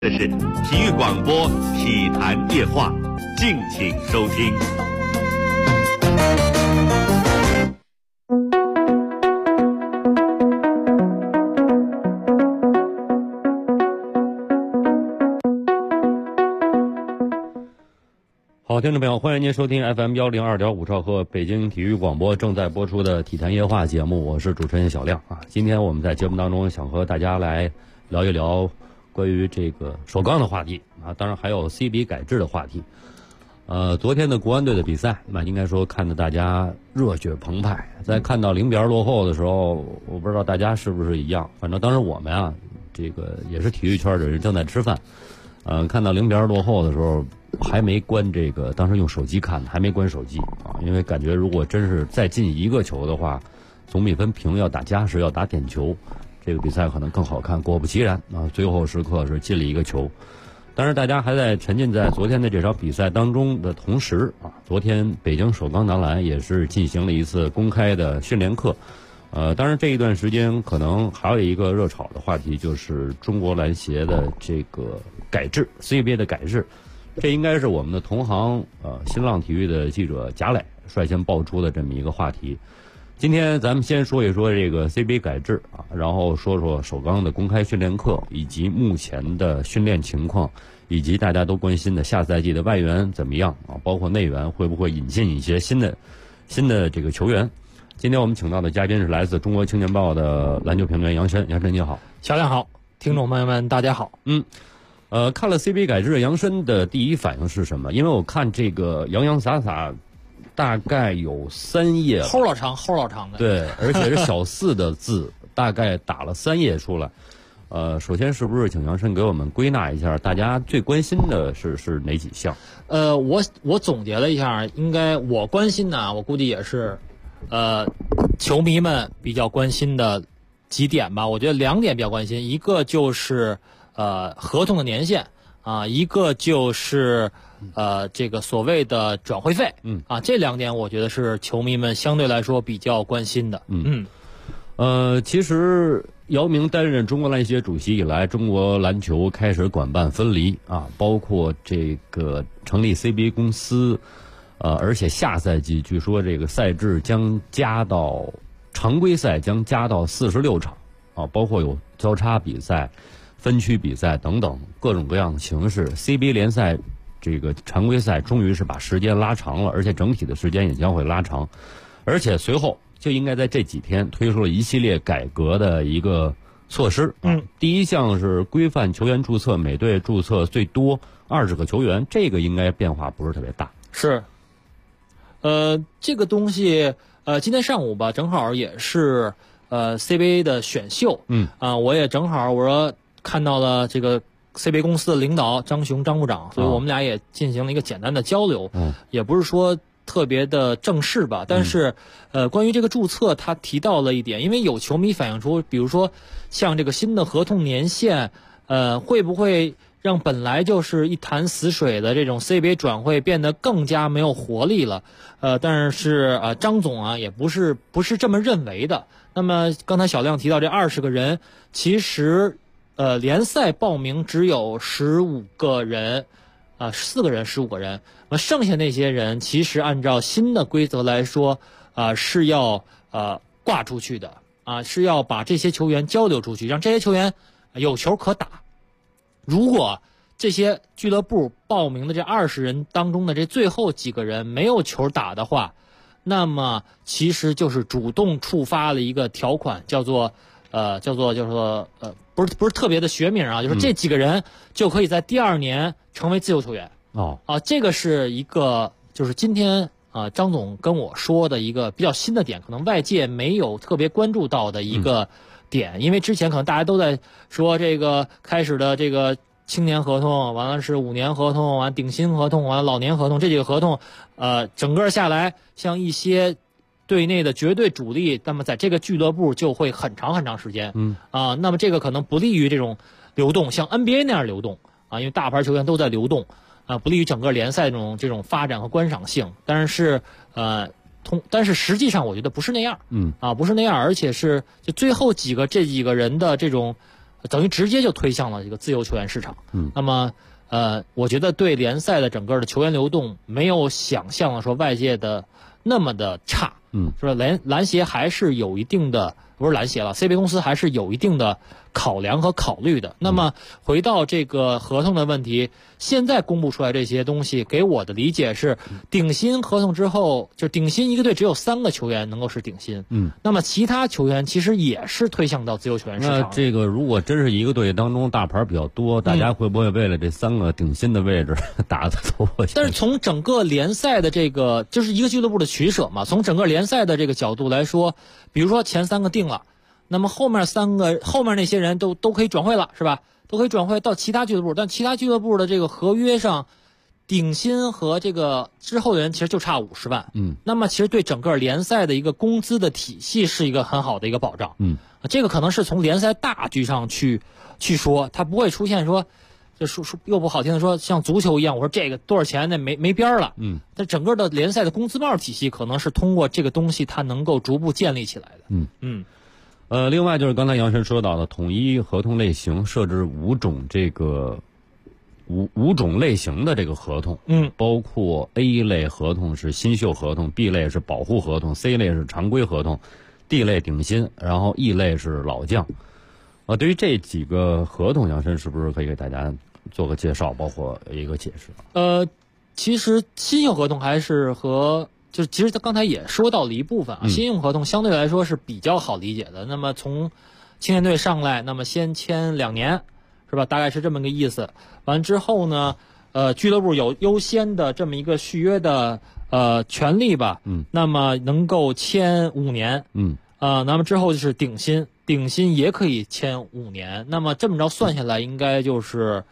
这是体育广播体坛夜话，敬请收听。 好，听众朋友，欢迎您收听 FM102.5兆赫北京体育广播正在播出的体坛夜话节目，我是主持人小亮啊。今天我们在节目当中想和大家来聊一聊关于这个首钢的话题啊，当然还有 CBA 改制的话题。昨天的国安队的比赛，那应该说看得大家热血澎湃。在看到0-2落后的时候，我不知道大家是不是一样，反正当时我们啊，这个也是体育圈的人正在吃饭，看到0-2落后的时候，还没关这个，当时用手机看，还没关手机啊，因为感觉如果真是再进一个球的话，总比分平要打加时，要打点球。这个比赛可能更好看，果不其然啊，最后时刻是进了一个球。当然，大家还在沉浸在昨天的这场比赛当中的同时啊，昨天北京首钢男篮也是进行了一次公开的训练课。当然这一段时间可能还有一个热炒的话题，就是中国篮协的这个改制 ，CBA 的改制。这应该是我们的同行新浪体育的记者贾磊率先爆出的这么一个话题。今天咱们先说一说这个 CBA 改制啊，然后说说首钢的公开训练课，以及目前的训练情况，以及大家都关心的下赛季的外援怎么样啊，包括内援会不会引进一些新的这个球员。今天我们请到的嘉宾是来自中国青年报的篮球评论员杨申，杨申你好。 小亮好，听众朋友们大家好。 看了 CBA 改制，杨申的第一反应是什么？因为我看这个洋洋洒洒大概有3页， 齁老长的。 对，而且是小4的字，大概打了3页出来。首先是不是请杨申给我们归纳一下，大家最关心的是哪几项？ 我总结了一下，应该我关心的，我估计也是，球迷们比较关心的几点吧。我觉得2点比较关心，一个就是合同的年限啊，一个就是这个所谓的转会费，这2点我觉得是球迷们相对来说比较关心的。 其实姚明担任中国篮协主席以来，中国篮球开始管办分离啊，包括这个成立 CBA 公司，而且下赛季据说这个赛制将加到常规赛将加到46场啊，包括有交叉比赛、分区比赛等等各种各样的形式。CBA 联赛这个常规赛终于是把时间拉长了，而且整体的时间也将会拉长，而且随后就应该在这几天推出了一系列改革的一个措施。第一项是规范球员注册，每队注册最多20个球员，这个应该变化不是特别大。 是，这个东西，今天上午吧，正好也是CBA 的选秀。我也正好我说看到了这个 CBA 公司的领导张雄张部长，所以我们俩也进行了一个简单的交流。也不是说特别的正式吧，但是关于这个注册，他提到了一点，因为有球迷反映出，比如说像这个新的合同年限，会不会让本来就是一潭死水的这种 CBA 转会变得更加没有活力了？但是张总啊也不是这么认为的。那么刚才小亮提到这20个人，其实联赛报名只有15个人。4个人15个人，那么剩下那些人其实按照新的规则来说，是要挂出去的啊，是要把这些球员交流出去，让这些球员有球可打。如果这些俱乐部报名的这20人当中的这最后几个人没有球打的话，那么其实就是主动触发了一个条款，叫做不是特别的学名啊，就是这几个人就可以在第2年成为自由球员。这个是一个就是今天张总跟我说的一个比较新的点，可能外界没有特别关注到的一个点。因为之前可能大家都在说这个开始的这个青年合同，完了是5年合同，完顶薪合同，完了老年合同，这几个合同整个下来，像一些队内的绝对主力，那么在这个俱乐部就会很长时间。那么这个可能不利于这种流动，像 NBA 那样流动啊，因为大牌球员都在流动不利于整个联赛这种发展和观赏性。但是实际上我觉得不是那样。不是那样，而且是就最后这几个人的这种等于直接就推向了这个自由球员市场。那么我觉得对联赛的整个的球员流动没有想象的说外界的那么的差。说篮协还是有一定的，不是篮协了 ，CBA 公司还是有一定的考量和考虑的。那么回到这个合同的问题，现在公布出来这些东西，给我的理解是，顶薪合同之后，就顶薪一个队只有3个球员能够是顶薪。那么其他球员其实也是推向到自由球员市场。 那这个如果真是一个队当中大牌比较多，大家会不会为了这3个顶薪的位置打得头破血流？ 但是从整个联赛的这个，就是一个俱乐部的取舍嘛。从整个联赛的这个角度来说，比如说前3个定了，那么后面那些人都可以转会了，是吧？都可以转会到其他俱乐部，但其他俱乐部的这个合约上，顶薪和这个之后的人其实就差50万。那么其实对整个联赛的一个工资的体系是一个很好的一个保障。这个可能是从联赛大局上去说，它不会出现说，就说又不好听的说像足球一样，我说这个多少钱那没边了。但整个的联赛的工资帽体系可能是通过这个东西它能够逐步建立起来的。 另外就是刚才杨晨说到的统一合同类型，设置5种这个五种类型的这个合同，包括 A 类合同是新秀合同， B 类是保护合同， C 类是常规合同， D 类顶薪，然后 E 类是老将。对于这几个合同，杨晨是不是可以给大家做个介绍，包括一个解释？ 其实新秀合同还是其实他刚才也说到了一部分啊，新用合同相对来说是比较好理解的。那么从青年队上来，那么先签2年，是吧？大概是这么个意思。完之后呢，俱乐部有优先的这么一个续约的权利吧。那么能够签5年。那么之后就是顶薪也可以签5年。那么这么着算下来，应该就是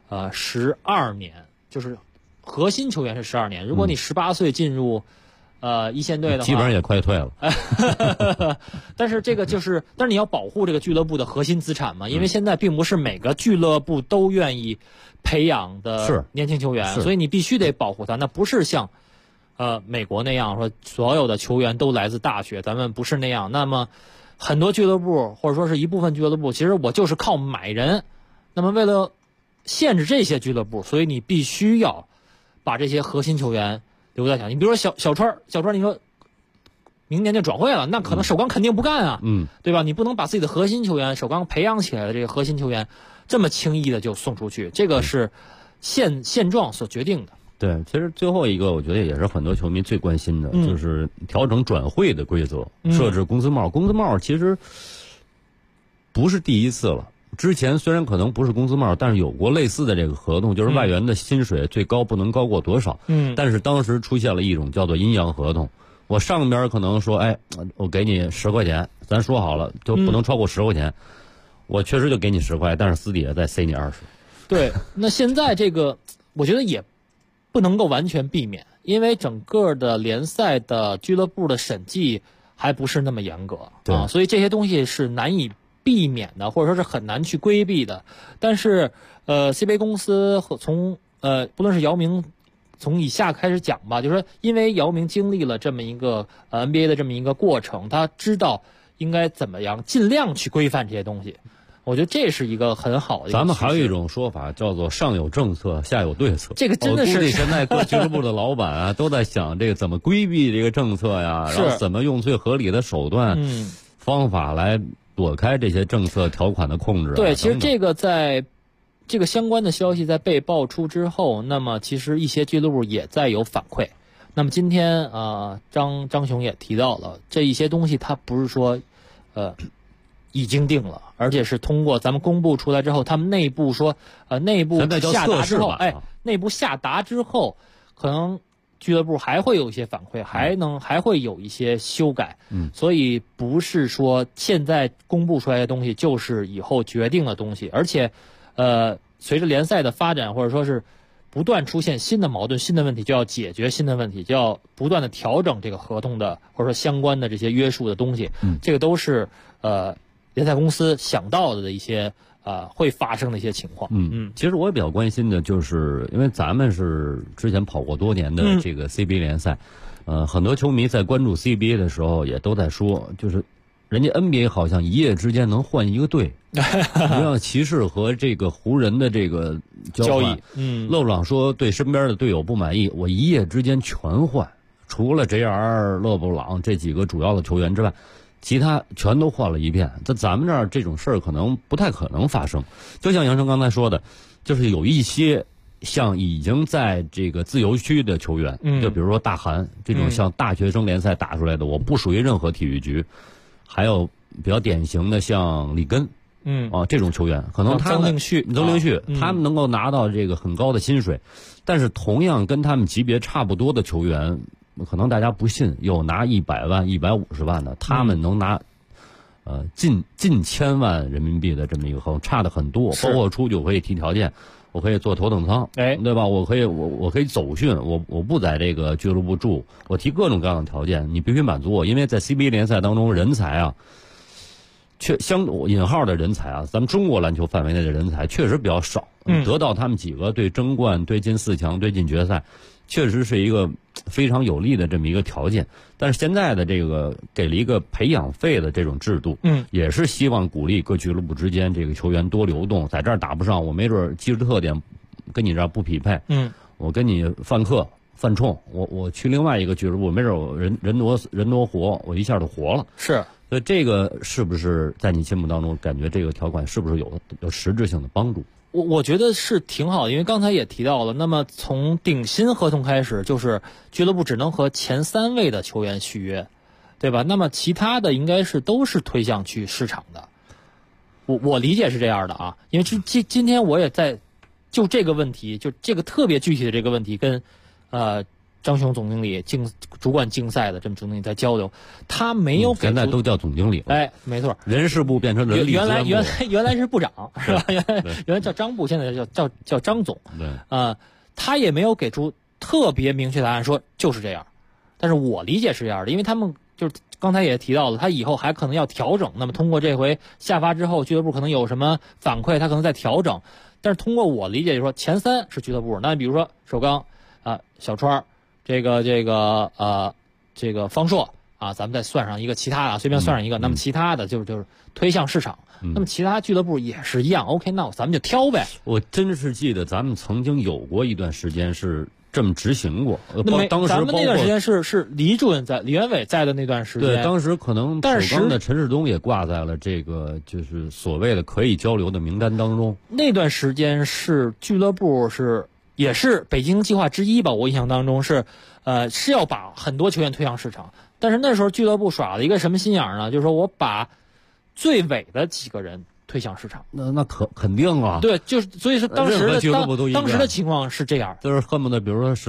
12年，就是核心球员是12年。如果你18岁进入一线队的话， 基本上也快退了。 但是你要保护这个俱乐部的核心资产嘛，因为现在并不是每个俱乐部都愿意培养的年轻球员，所以你必须得保护他。那不是像美国那样说所有的球员都来自大学，咱们不是那样。那么很多俱乐部或者说是一部分俱乐部，其实我就是靠买人。那么为了限制这些俱乐部，所以你必须要把这些核心球员留在场。你比如说小川，你说明年就转会了，那可能首钢肯定不干啊，对吧？你不能把自己的核心球员，首钢培养起来的这个核心球员，这么轻易的就送出去，这个是现状所决定的。 对，其实最后一个我觉得也是很多球迷最关心的，就是调整转会的规则，设置工资帽。工资帽其实不是第一次了。之前虽然可能不是工资帽，但是有过类似的这个合同，就是外援的薪水最高不能高过多少。但是当时出现了一种叫做阴阳合同，我上边可能说，我给你10块钱，咱说好了就不能超过10块钱，我确实就给你10块，但是私底下再塞你20。 对，那现在这个我觉得也不能够完全避免，因为整个的联赛的俱乐部的审计还不是那么严格啊，所以这些东西是难以避免的，或者说是很难去规避的。但是CBA 公司从不论是姚明，从以下开始讲吧，就是说因为姚明经历了这么一个NBA 的这么一个过程，他知道应该怎么样尽量去规范这些东西。我觉得这是一个很好的。 咱们还有一种说法叫做上有政策，下有对策。 这个真的是， 我估计现在各俱乐部的老板啊都在想这个怎么规避这个政策呀，然后怎么用最合理的手段、方法来躲开这些政策条款的控制。 对，其实这个在这个相关的消息在被爆出之后，那么其实一些俱乐部也在有反馈。那么今天张雄也提到了这一些东西，它不是说已经定了，而且是通过咱们公布出来之后，他们内部说内部下达之后，内部下达之后，可能俱乐部还会有一些反馈，还会有一些修改。所以不是说现在公布出来的东西就是以后决定的东西，而且随着联赛的发展，或者说是不断出现新的矛盾、新的问题，就要解决新的问题，就要不断的调整这个合同的或者说相关的这些约束的东西。这个都是联赛公司想到的一些会发生的一些情况。 其实我也比较关心的就是，因为咱们是之前跑过多年的这个 CBA 联赛，很多球迷在关注 CBA 的时候也都在说，就是人家 NBA 好像一夜之间能换一个队，你像骑士和这个湖人的这个交易，勒布朗说对身边的队友不满意，我一夜之间全换，除了 JR 勒布朗这几个主要的球员之外，其他全都换了一遍。在咱们这儿这种事儿可能不太可能发生。就像杨生刚才说的，就是有一些像已经在这个自由区的球员，就比如说大韩这种像大学生联赛打出来的，我不属于任何体育局。还有比较典型的像里根，这种球员，可能他们曾令旭，他们能够拿到这个很高的薪水，但是同样跟他们级别差不多的球员，可能大家不信，有拿100万、150万的，他们能拿近千万人民币的这么一个合同，差的很多。包括出去我可以提条件，我可以坐头等舱，对吧？我可以走训，我不在这个俱乐部住，我提各种各样的条件，你必须满足我。因为在 CBA 联赛当中，人才啊，引号的人才啊，咱们中国篮球范围内的人才确实比较少，得到他们几个对争冠、对进4强、对进决赛，确实是一个非常有利的这么一个条件。但是现在的这个给了一个培养费的这种制度，也是希望鼓励各俱乐部之间这个球员多流动，在这儿打不上，我没准技术特点跟你这儿不匹配，我跟你犯课犯冲，我去另外一个俱乐部，没准我人多活，我一下就活了。 是， 所以这个是不是在你心目当中感觉这个条款是不是有实质性的帮助？ 我觉得是挺好的，因为刚才也提到了，那么从顶薪合同开始，就是俱乐部只能和前3位的球员续约，对吧？那么其他的应该是都是推向去市场的。我理解是这样的啊，因为今天我也在就这个问题，就这个特别具体的这个问题跟张雄总经理主管竞赛的这么总经理在交流，他没有给现在都叫总经理了， 没错， 人事部变成人力资源部， 原来是部长是吧？原来叫张部，现在叫张总，他也没有给出特别明确答案说就是这样，但是我理解是这样的，因为他们就是刚才也提到了，他以后还可能要调整，那么通过这回下发之后，俱乐部可能有什么反馈，他可能再调整，但是通过我理解就是说前3是俱乐部，那比如说首钢小川。这个方硕啊，咱们再算上一个其他的，随便算上一个，那么其他的就是推向市场，那么其他俱乐部也是一样。OK， 那咱们就挑呗。 我真是记得咱们曾经有过一段时间是这么执行过。当时咱们那段时间是李主任李元伟在的那段时间。 对，当时可能首钢的陈世东也挂在了这个就是所谓的可以交流的名单当中。 那段时间是俱乐部也是北京计划之一吧，我印象当中是要把很多球员推向市场，但是那时候俱乐部耍了一个什么心眼呢？就是说我把最尾的几个人推向市场。 那肯定啊。 对，就是所以说当时的情况是这样， 就是恨不得比如说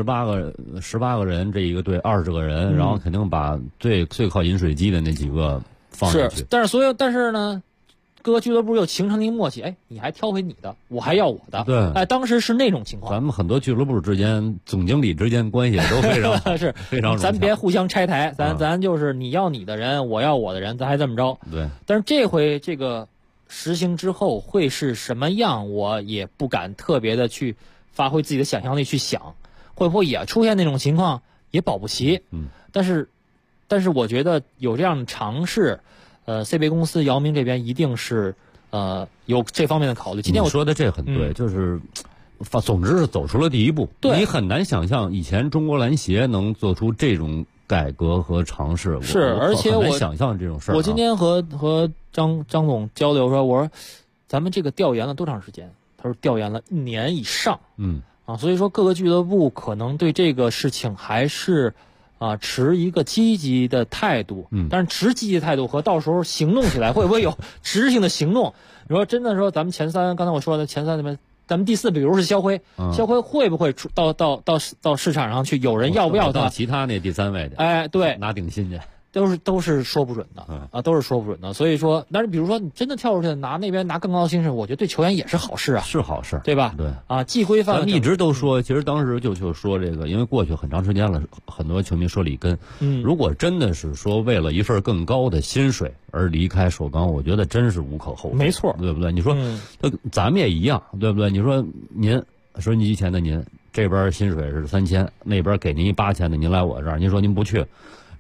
18个人这一个队20个人，然后肯定把最靠饮水机的那几个放进去。 是，但是呢。各个俱乐部又形成一个默契，你还挑回你的，我还要我的。 对， 当时是那种情况。 咱们很多俱乐部之间，总经理之间关系都非常好是非常融洽。 咱别互相拆台，咱就是你要你的人，我要我的人，咱还这么着。 对。 但是这回这个实行之后会是什么样，我也不敢特别的去发挥自己的想象力去想，会不会也出现那种情况，也保不齐。但是我觉得有这样的尝试。CBA 公司姚明这边一定是有这方面的考虑。今天我说的这很对，就是总之是走出了第一步。 对， 你很难想象以前中国篮协能做出这种改革和尝试。 是，而且我很难想象这种事儿。 我今天和张总交流说，我说咱们这个调研了多长时间？他说调研了1年以上。所以说各个俱乐部可能对这个事情还是。持一个积极的态度，但是持积极的态度和到时候行动起来会不会有实质性的行动？你说真的说，咱们前3，刚才我说的前3里面，咱们第4，比如是肖辉，肖辉会不会到市场上去？有人要不要他？ 其他那第3位的， 对， 拿顶薪去。 都是说不准的都是说不准的。所以说，但是比如说你真的跳出去那边拿更高的薪水，我觉得对球员也是好事啊， 是好事， 对吧？ 对既规范。 咱们一直都说，其实当时就说这个，因为过去很长时间了，很多球迷说里根，如果真的是说为了一份更高的薪水而离开首钢，我觉得真是无可厚非， 没错， 对不对？你说，咱们也一样，对不对？你说您收音机前的您这边薪水是3000，那边给您8000的，您来我这儿，您说您不去。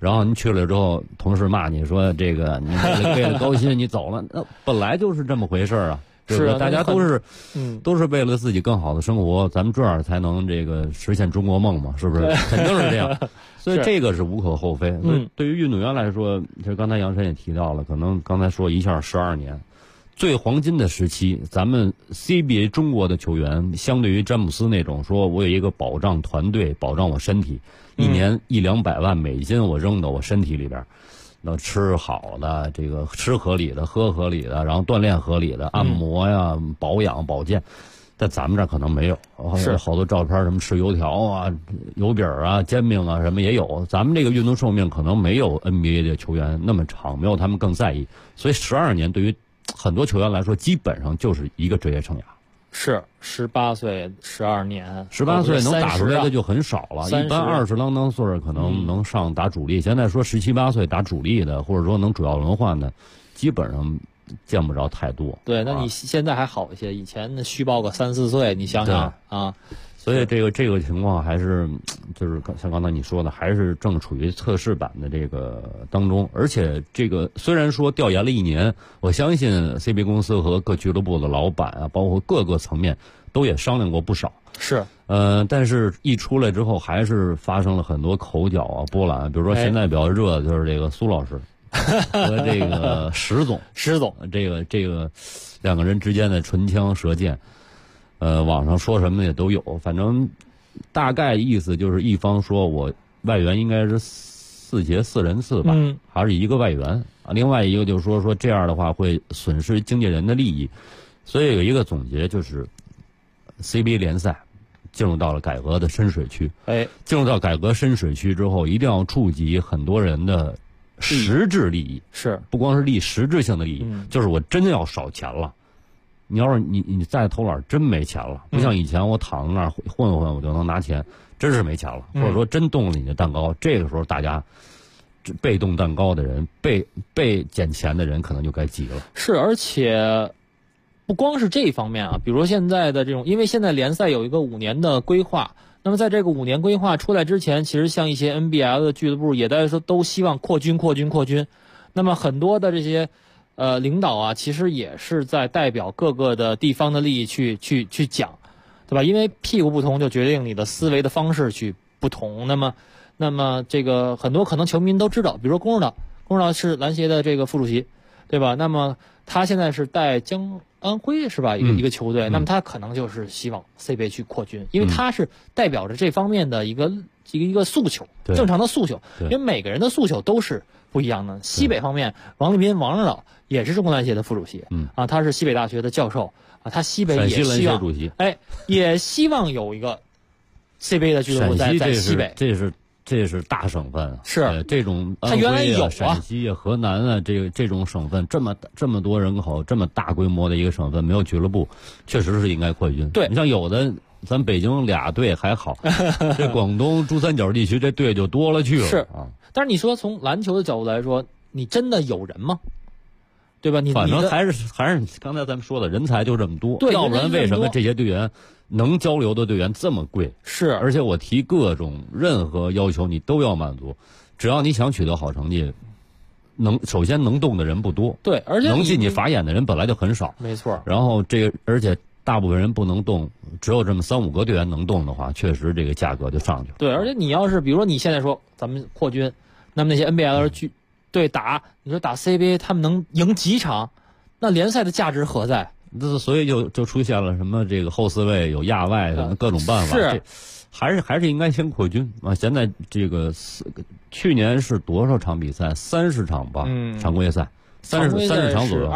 然后您去了之后，同事骂你说这个你为了高薪你走了，那本来就是这么回事啊。 是啊， 大家都是为了自己更好的生活，咱们这样才能这个实现中国梦嘛，是不是？肯定是这样，所以这个是无可厚非。所以对于运动员来说，其实刚才杨晨也提到了，可能刚才说一下12年，最黄金的时期，咱们 CBA 中国的球员，相对于詹姆斯那种说我有一个保障团队，保障我身体，一年100-200万美金我扔到我身体里边。那吃好的，这个吃合理的，喝合理的，然后锻炼合理的，按摩呀、保养、保健，在咱们这儿可能没有。 是好多照片，什么吃油条啊、油饼啊、煎饼啊，什么也有。咱们这个运动寿命可能没有 NBA 的球员那么长，没有他们更在意。所以12年对于很多球员来说，基本上就是一个职业生涯。 是18岁12年 ，18岁能打出来的就很少了，一般20啷当岁可能能上打主力。现在说17、18岁打主力的，或者说能主要轮换的，基本上见不着太多。 对，那你现在还好一些，以前虚报个3、4岁，你想想啊。 所以这个情况还是就是像刚才你说的，还是正处于测试版的这个当中。而且这个虽然说调研了1年，我相信 CBA 公司和各俱乐部的老板啊，包括各个层面都也商量过不少。 是， 但是一出来之后，还是发生了很多口角啊、波澜。比如说现在比较热的就是这个苏老师和这个石总，这个两个人之间的唇枪舌剑。网上说什么的也都有，反正大概意思就是一方说我外援应该是4节4人次吧，还是一个外援啊，另外一个就是说这样的话会损失经纪人的利益，所以有一个总结就是 CBA 联赛进入到了改革的深水区，进入到改革深水区之后，一定要触及很多人的实质利益， 是不光是实质性的利益，就是我真的要少钱了。你要是你再偷懒，真没钱了，不像以前我躺在那儿混混我就能拿钱，真是没钱了，或者说真动了你的蛋糕，这个时候大家被动蛋糕的人，被捡钱的人可能就该急了。 是，而且不光是这一方面啊，比如说现在的这种，因为现在联赛有一个5年的规划，那么在这个5年规划出来之前，其实像一些 NBL 的俱乐部也在说都希望扩军，那么很多的这些领导啊，其实也是在代表各个的地方的利益去讲，对吧？因为屁股不同，就决定你的思维的方式去不同。那么这个很多可能球迷都知道，比如说龚指导是篮协的这个副主席，对吧？那么他现在是带江安徽是吧？一个球队，那么他可能就是希望 CBA 去扩军，因为他是代表着这方面的一个诉求，正常的诉求。因为每个人的诉求都是不一样的。西北方面，王立斌王指导也是中国篮协的副主席，他是西北大学的教授啊，他西北也希望主席， 也希望有一个 CBA 的俱乐部在西北， 这是大省份啊， 是这种他原来有陕西啊、河南啊，这种省份这么多人口，这么大规模的一个省份没有俱乐部，确实是应该扩军。 对， 你像有的咱北京俩队还好，这广东珠三角地区这队就多了去了。 是啊，但是你说从篮球的角度来说，你真的有人吗？对吧？ 反正还是刚才咱们说的人才就这么多， 对， 要不然为什么这些队员能交流的队员这么贵？ 是， 而且我提任何要求你都要满足，只要你想取得好成绩，首先能动的人不多， 对，而且能进你法眼的人本来就很少， 没错。 然后而且大部分人不能动，只有这么3、5个队员能动的话，确实这个价格就上去了。 对，而且你要是比如说你现在说咱们扩军，那么那些 NBL 对你说打 CBA 他们能赢几场？那联赛的价值何在？ 所以就出现了什么这个后四位有亚外什么各种办法， 是还是应该先扩军啊！现在这个去年是多少场比赛？30场吧，常规赛30场左右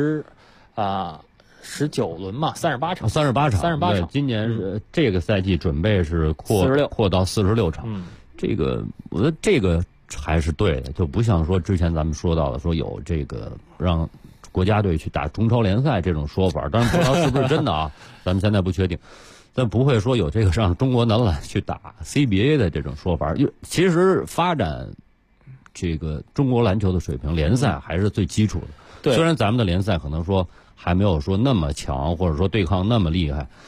19轮嘛，38场 ，38场。 对， 今年是这个赛季准备是扩到46场。这个我觉得这个还是对的，就不像说之前咱们说到的说有这个让国家队去打中超联赛这种说法，当然不知道是不是真的啊，咱们现在不确定。但不会说有这个让中国男篮去打 CBA 的这种说法。其实发展这个中国篮球的水平，联赛还是最基础的。 对， 虽然咱们的联赛可能说还没有说那么强，或者说对抗那么厉害，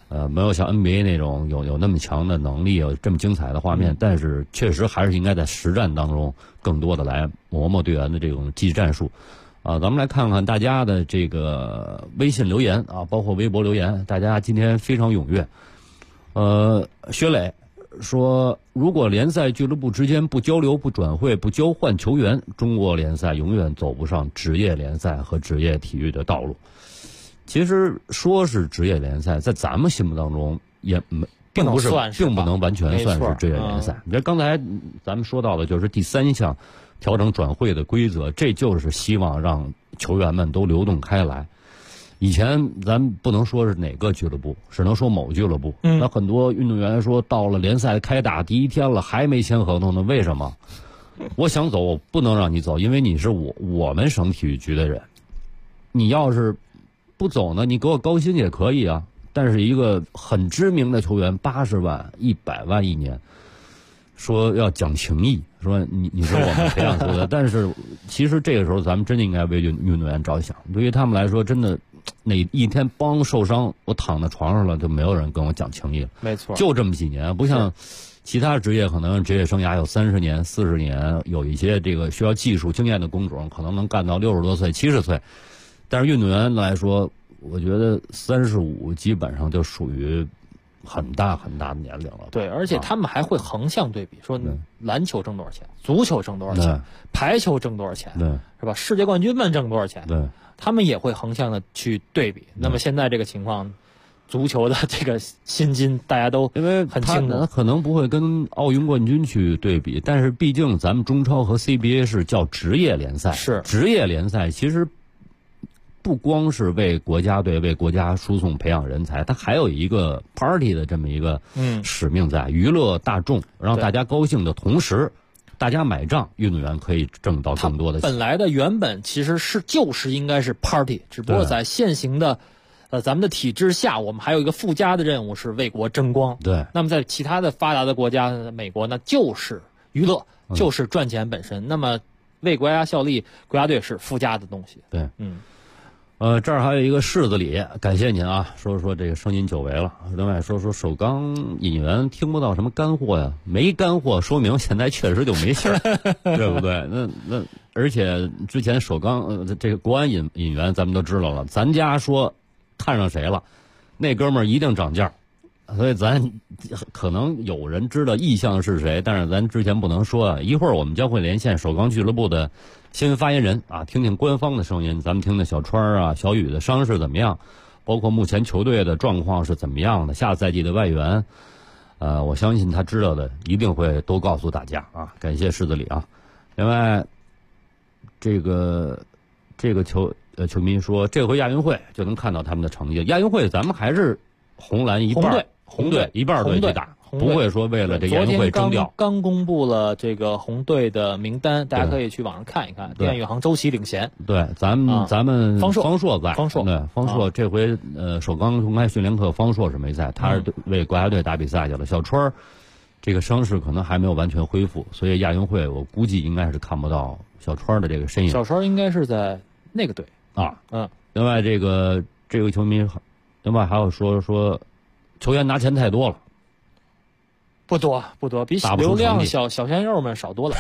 没有像 NBA 那种有那么强的能力，有这么精彩的画面，但是确实还是应该在实战当中更多的来磨磨队员的这种技战术。咱们来看看大家的这个微信留言啊，包括微博留言，大家今天非常踊跃。薛磊说，如果联赛俱乐部之间不交流、不转会、不交换球员，中国联赛永远走不上职业联赛和职业体育的道路。其实说是职业联赛，在咱们心目当中也并不能完全算是职业联赛。你看刚才咱们说到的就是第3项调整转会的规则，这就是希望让球员们都流动开来。以前咱不能说是哪个俱乐部，只能说某俱乐部。那很多运动员说到了联赛开打第1天了还没签合同呢，为什么？我想走，我不能让你走，因为你是我们省体育局的人。你要是不走呢，你给我高薪也可以啊。但是一个很知名的球员80万、100万一年，说要讲情义，说你是我们培养出的。但是其实这个时候咱们真的应该为运动员着想，对于他们来说，真的那一天受伤，我躺在床上了，就没有人跟我讲情义了。 没错， 就这么几年，不像其他职业可能职业生涯有30年、40年，有一些这个需要技术经验的工种，可能能干到60多岁、70岁。但是运动员来说，我觉得35基本上就属于很大很大的年龄了。 对，而且他们还会横向对比，说篮球挣多少钱，足球挣多少钱，排球挣多少钱，是吧？世界冠军们挣多少钱？ 对， 他们也会横向的去对比。那么现在这个情况，足球的这个薪金大家都因为很清楚， 他可能不会跟奥运冠军去对比，但是毕竟咱们中超和 CBA 是叫职业联赛， 是职业联赛，其实不光是为国家队、为国家输送培养人才，它还有一个 party 的这么一个使命在，娱乐大众，让大家高兴的同时，大家买账，运动员可以挣到更多的钱。 本来的原本其实就是应该是 party， 只不过在现行的咱们的体制下，我们还有一个附加的任务是为国争光。 对。 那么在其他的发达的国家，美国呢就是娱乐，就是赚钱本身。那么为国家效力，国家队是附加的东西。 对，这儿还有一个柿子里，感谢您啊，说这个声音久违了。另外说首钢引援听不到什么干货呀，没干货说明现在确实就没信儿，对不对？那而且之前首钢这个国安引援咱们都知道了，咱家说看上谁了，那哥们儿一定涨价，所以咱可能有人知道意向是谁，但是咱之前不能说啊。一会儿我们将会连线首钢俱乐部的新闻发言人啊，听听官方的声音，咱们听听小川啊、小雨的伤势怎么样，包括目前球队的状况是怎么样的，下赛季的外援，我相信他知道的一定会都告诉大家啊。感谢柿子里啊。另外，这个球迷说，这回亚运会就能看到他们的成绩。亚运会咱们还是红蓝一半，红队一半队去打，不会说为了这亚运会争掉。 刚公布了这个红队的名单，大家可以去网上看一看。电宇航、周琦领衔。 对，咱们方硕在， 方硕这回首钢公开训练课方硕是没在，他是为国家队打比赛去了。小川这个伤势可能还没有完全恢复，所以亚运会我估计应该是看不到小川的这个身影。 小川应该是在那个队啊。另外这个球迷，另外还有说球员拿钱太多了。 不多，比流量小鲜肉们少多了。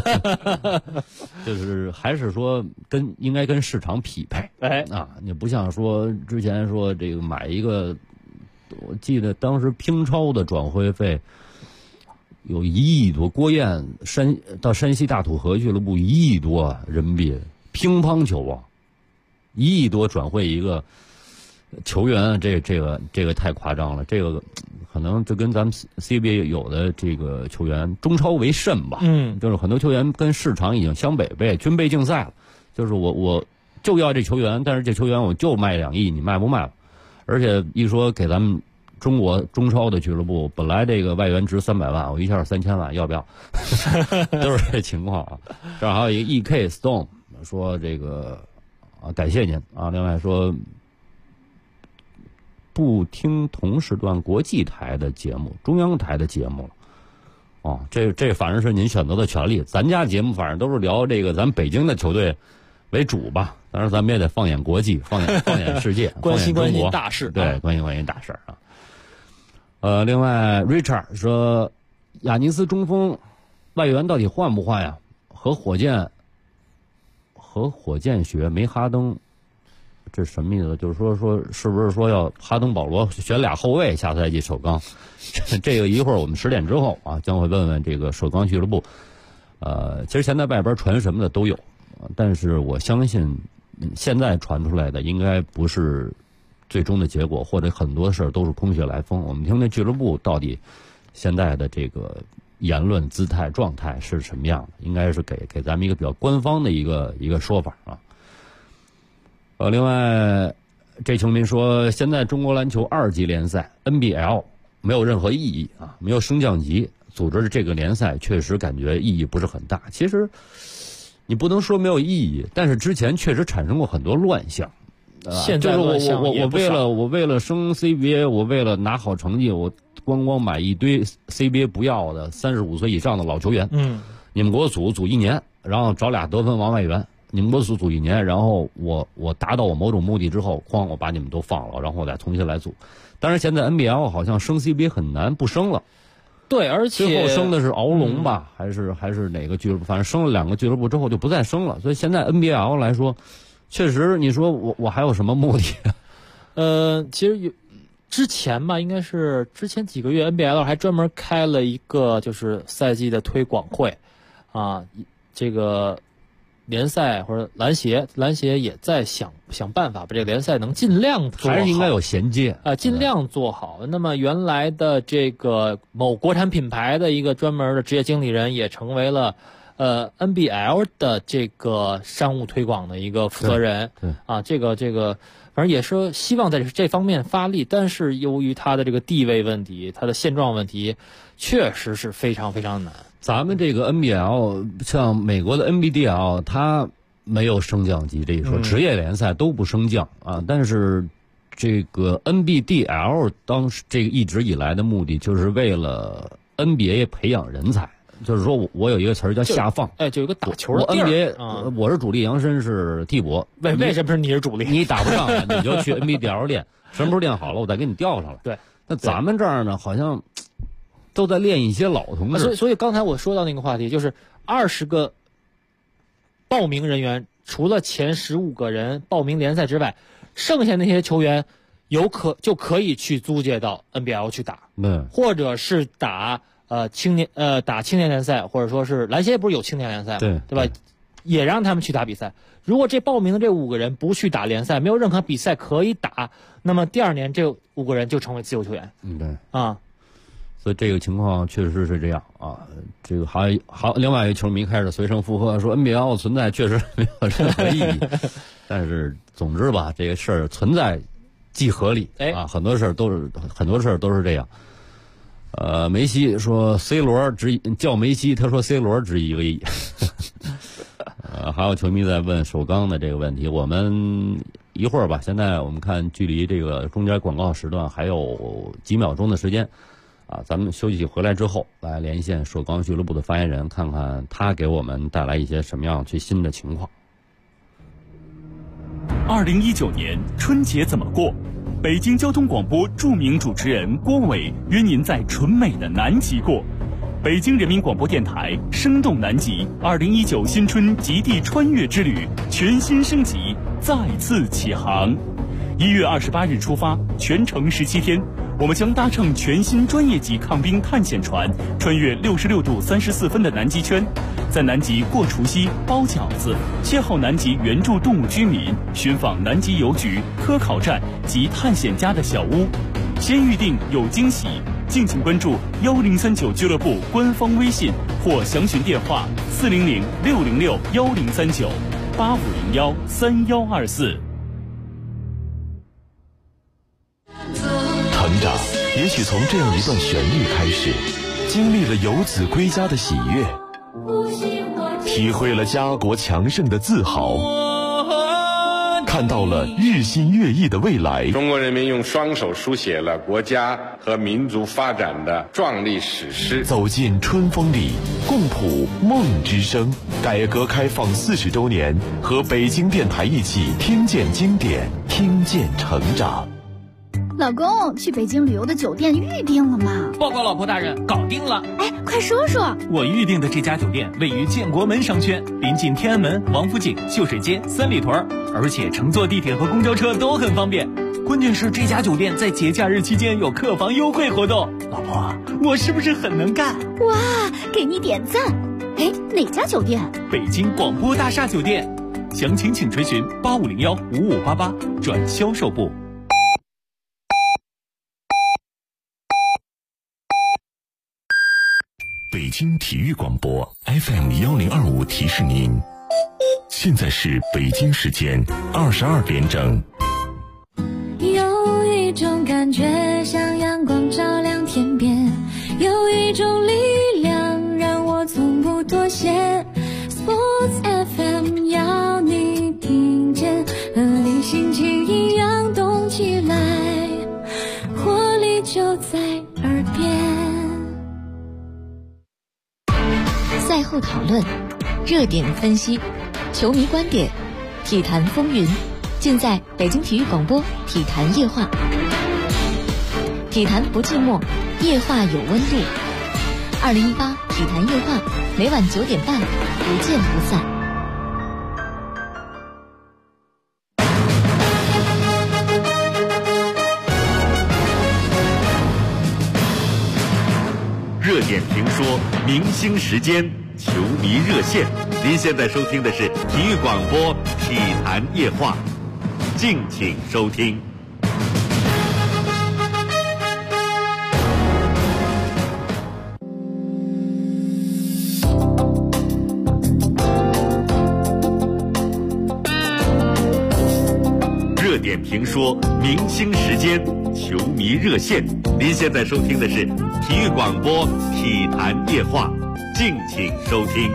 就是还是说应该跟市场匹配。你不像说之前说这个买一个，我记得当时乒超的转会费有1亿多，郭燕到山西大土河俱乐部1亿多人民币，乒乓球啊，1亿多转会一个球员，这个太夸张了，这个可能就跟咱们 CBA 有的这个球员中超为甚吧，就是很多球员跟市场已经相违背，军备竞赛了，就是我就要这球员，但是这球员我就卖2亿，你卖不卖了？而且一说给咱们中国中超的俱乐部，本来这个外援值300万，我一下3000万，要不要？都是这情况啊。这儿还有一个 EK Stone 说这个感谢您啊，另外说不听同时段国际台的节目，中央台的节目了。这反正是您选择的权利。咱家节目反正都是聊这个咱北京的球队为主吧，当然咱们也得放眼国际，放眼世界， 关心大事。 对，关心大事啊。 另外 Richard 说，亚尼斯中锋外援到底换不换呀？和火箭学没哈登，这什么意思？就是说是不是说要哈登保罗选俩后卫下赛季首钢？这个一会儿我们10点之后啊，将会问问这个首钢俱乐部。其实现在外边传什么的都有，但是我相信现在传出来的应该不是最终的结果，或者很多事儿都是空穴来风。我们听听俱乐部到底现在的这个言论姿态状态是什么样的，应该是给咱们一个比较官方的一个说法啊。另外这球迷说，现在中国篮球2级联赛 NBL 没有任何意义啊，没有升降级，组织这个联赛确实感觉意义不是很大。其实你不能说没有意义，但是之前确实产生过很多乱象。 现在乱象也不少。 我为了升 CBA， 我为了拿好成绩，我光买一堆 CBA 不要的35岁以上的老球员。你们给我组1年，然后找俩得分王外援，你们给我组1年，然后我达到我某种目的之后，我把你们都放了，然后我再重新来组。但是现在 NBL 好像升 CBA 很难不升了。 对，而且最后升的是鳌龙吧，还是哪个俱乐部？反正升了2个俱乐部之后就不再升了。所以现在 NBL 来说，确实你说我还有什么目的？ 其实之前吧，应该是之前几个月 NBL 还专门开了一个就是赛季的推广会啊，这个联赛或者篮协也在想办法把这个联赛能尽量做好， 还是应该有衔接啊，尽量做好。那么原来的这个某国产品牌的一个专门的职业经理人也成为了NBL 的这个商务推广的一个负责人。 对啊，这个反正也是希望在这方面发力，但是由于他的这个地位问题，他的现状问题，确实是非常非常难。 咱们这个 NBL 像美国的 NBDL， 它没有升降级这一说，职业联赛都不升降啊。但是这个 NBDL 当时这个一直以来的目的就是为了 NBA 培养人才，就是说我有一个词儿叫下放， 就有一个打球的地儿。我是主力，杨申是替补。 为什么是你是主力？ 你打不上来，你就去 NBDL 练，什么时候练好了，我再给你调上来。 对， 那咱们这儿呢，好像都在练一些老同志。 所以刚才我说到那个话题，就是20个报名人员，除了前15个人报名联赛之外，剩下那些球员就可以去租借到 NBL 去打，或者是打青年联赛，或者说是篮协不是有青年联赛吗？对吧？也让他们去打比赛。如果这报名的这5个人不去打联赛，没有任何比赛可以打，那么第2年这5个人就成为自由球员。 对啊。 所以这个情况确实是这样啊。这个好，另外一个球迷开始随声附和说 NBL 存在确实没有任何意义。但是总之吧，这个事儿存在既合理啊，很多事儿都是这样。梅西说 C 罗叫梅西，他说 C 罗值1个亿。还有球迷在问首钢的这个问题，我们一会儿吧。现在我们看距离这个中间广告时段还有几秒钟的时间啊，咱们休息回来之后来连线首钢俱乐部的发言人，看看他给我们带来一些什么样最新的情况。 2019年春节怎么过？北京交通广播著名主持人郭伟约您在纯美的南极过。北京人民广播电台生动南极2019新春极地穿越之旅全新升级，再次起航。1月28日出发，全程17天，我们将搭乘全新专业级抗冰探险船，穿越66度34分的南极圈，在南极过除夕、包饺子，邂逅南极原住动物居民，寻访南极邮局、科考站及探险家的小屋。先预定有惊喜，敬请关注1039俱乐部官方微信或详询电话400-606-1039-8501-3124。 成长也许从这样一段旋律开始，经历了游子归家的喜悦，体会了家国强盛的自豪，看到了日新月异的未来。 中国人民用双手书写了国家和民族发展的壮丽史诗。 走进春风里，共谱梦之声。改革开放40周年，和北京电台一起听见经典，听见成长。 老公，去北京旅游的酒店预定了吗？ 报告老婆大人，搞定了。 哎，快说说。 我预定的这家酒店位于建国门商圈，临近天安门、王府井、秀水街、三里屯，而且乘坐地铁和公交车都很方便。关键是这家酒店在节假日期间有客房优惠活动。老婆，我是不是很能干？ 哇，给你点赞。哎，哪家酒店？ 北京广播大厦酒店。详情请垂询8501-5588转销售部。 北京体育广播 FM1025提示您，现在是北京时间22点整。 有一种感觉像阳光照亮天边，有一种力量让我从不妥协。Sports FM 要你听见，和你心情一样动起来，活力就在耳边。 赛后讨论，热点分析，球迷观点，体坛风云，尽在北京体育广播体坛夜话。体坛不寂寞，夜话有温度。2018体坛夜话，每晚9点半，不见不散。 热点评说，明星时间，球迷热线。您现在收听的是体育广播体坛夜话，敬请收听。热点评说，明星时间，球迷热线。您现在收听的是体育广播体坛夜话，敬请收听。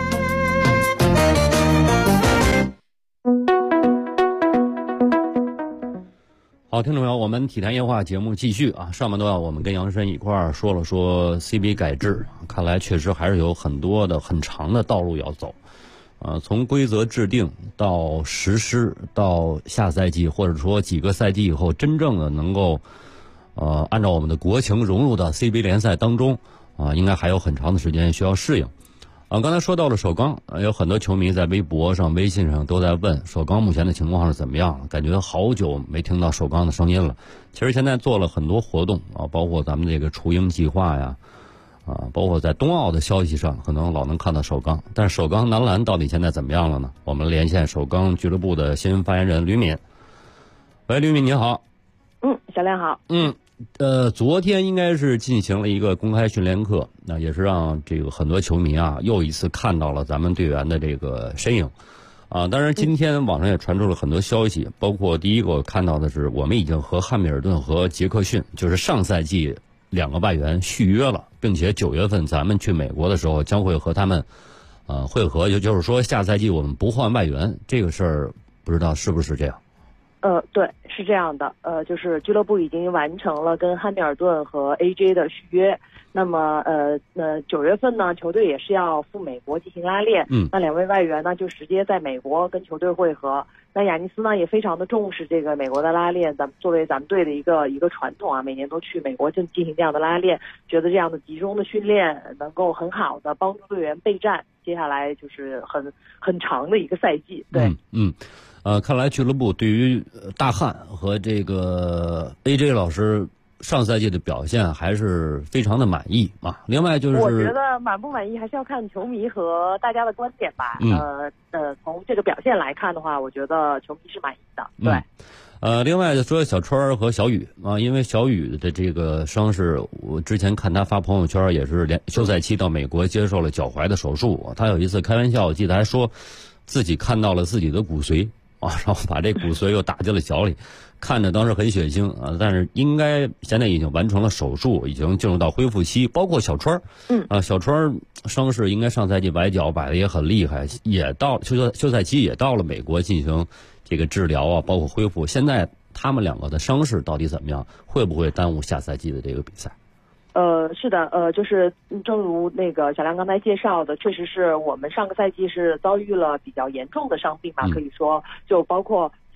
好，听众朋友，我们体坛夜话节目继续啊。上半段我们跟杨申一块儿说了说 CBA 改制，看来确实还是有很多的很长的道路要走。从规则制定到实施，到下赛季或者说几个赛季以后，真正的能够按照我们的国情融入到 CBA 联赛当中应该还有很长的时间需要适应。刚才说到了首钢，有很多球迷在微博上、微信上都在问首钢目前的情况是怎么样，感觉好久没听到首钢的声音了。其实现在做了很多活动包括咱们这个雏鹰计划呀。包括在冬奥的消息上，可能老能看到首钢，但是首钢男篮到底现在怎么样了呢？我们连线首钢俱乐部的新闻发言人吕敏。喂，吕敏你好。 小亮好。 昨天应该是进行了一个公开训练课，那也是让这个很多球迷又一次看到了咱们队员的这个身影。当然今天网上也传出了很多消息，包括第一个我看到的是，我们已经和汉密尔顿和杰克逊，就是上赛季2个外援续约了，并且9月份咱们去美国的时候将会和他们会合，也就是说下赛季我们不换外援，这个事儿不知道是不是这样？ 对，是这样的。就是俱乐部已经完成了跟汉密尔顿和 AJ 的续约。那么9月份呢，球队也是要赴美国进行拉练。那2位外援呢就直接在美国跟球队会合。那亚尼斯呢也非常的重视这个美国的拉练，作为咱们队的一个传统每年都去美国进行这样的拉练，觉得这样的集中的训练能够很好的帮助队员备战接下来就是很长的一个赛季。对。 看来俱乐部对于大汉和这个 AJ 老师上赛季的表现还是非常的满意另外就是我觉得满不满意还是要看球迷和大家的观点吧。从这个表现来看的话，我觉得球迷是满意的。对。 另外就说小川和小雨因为小雨的这个伤势，我之前看他发朋友圈也是休赛期到美国接受了脚踝的手术。他有一次开玩笑，我记得还说自己看到了自己的骨髓然后把这骨髓又打进了脚里，看着当时很血腥但是应该现在已经完成了手术，已经进入到恢复期。包括小川小川伤势应该上赛季崴脚崴的也很厉害，也到休赛期也到了美国进行这个治疗包括恢复。现在他们2个的伤势到底怎么样，会不会耽误下赛季的这个比赛？ 是的，就是正如那个小亮刚才介绍的，确实是我们上个赛季是遭遇了比较严重的伤病可以说就包括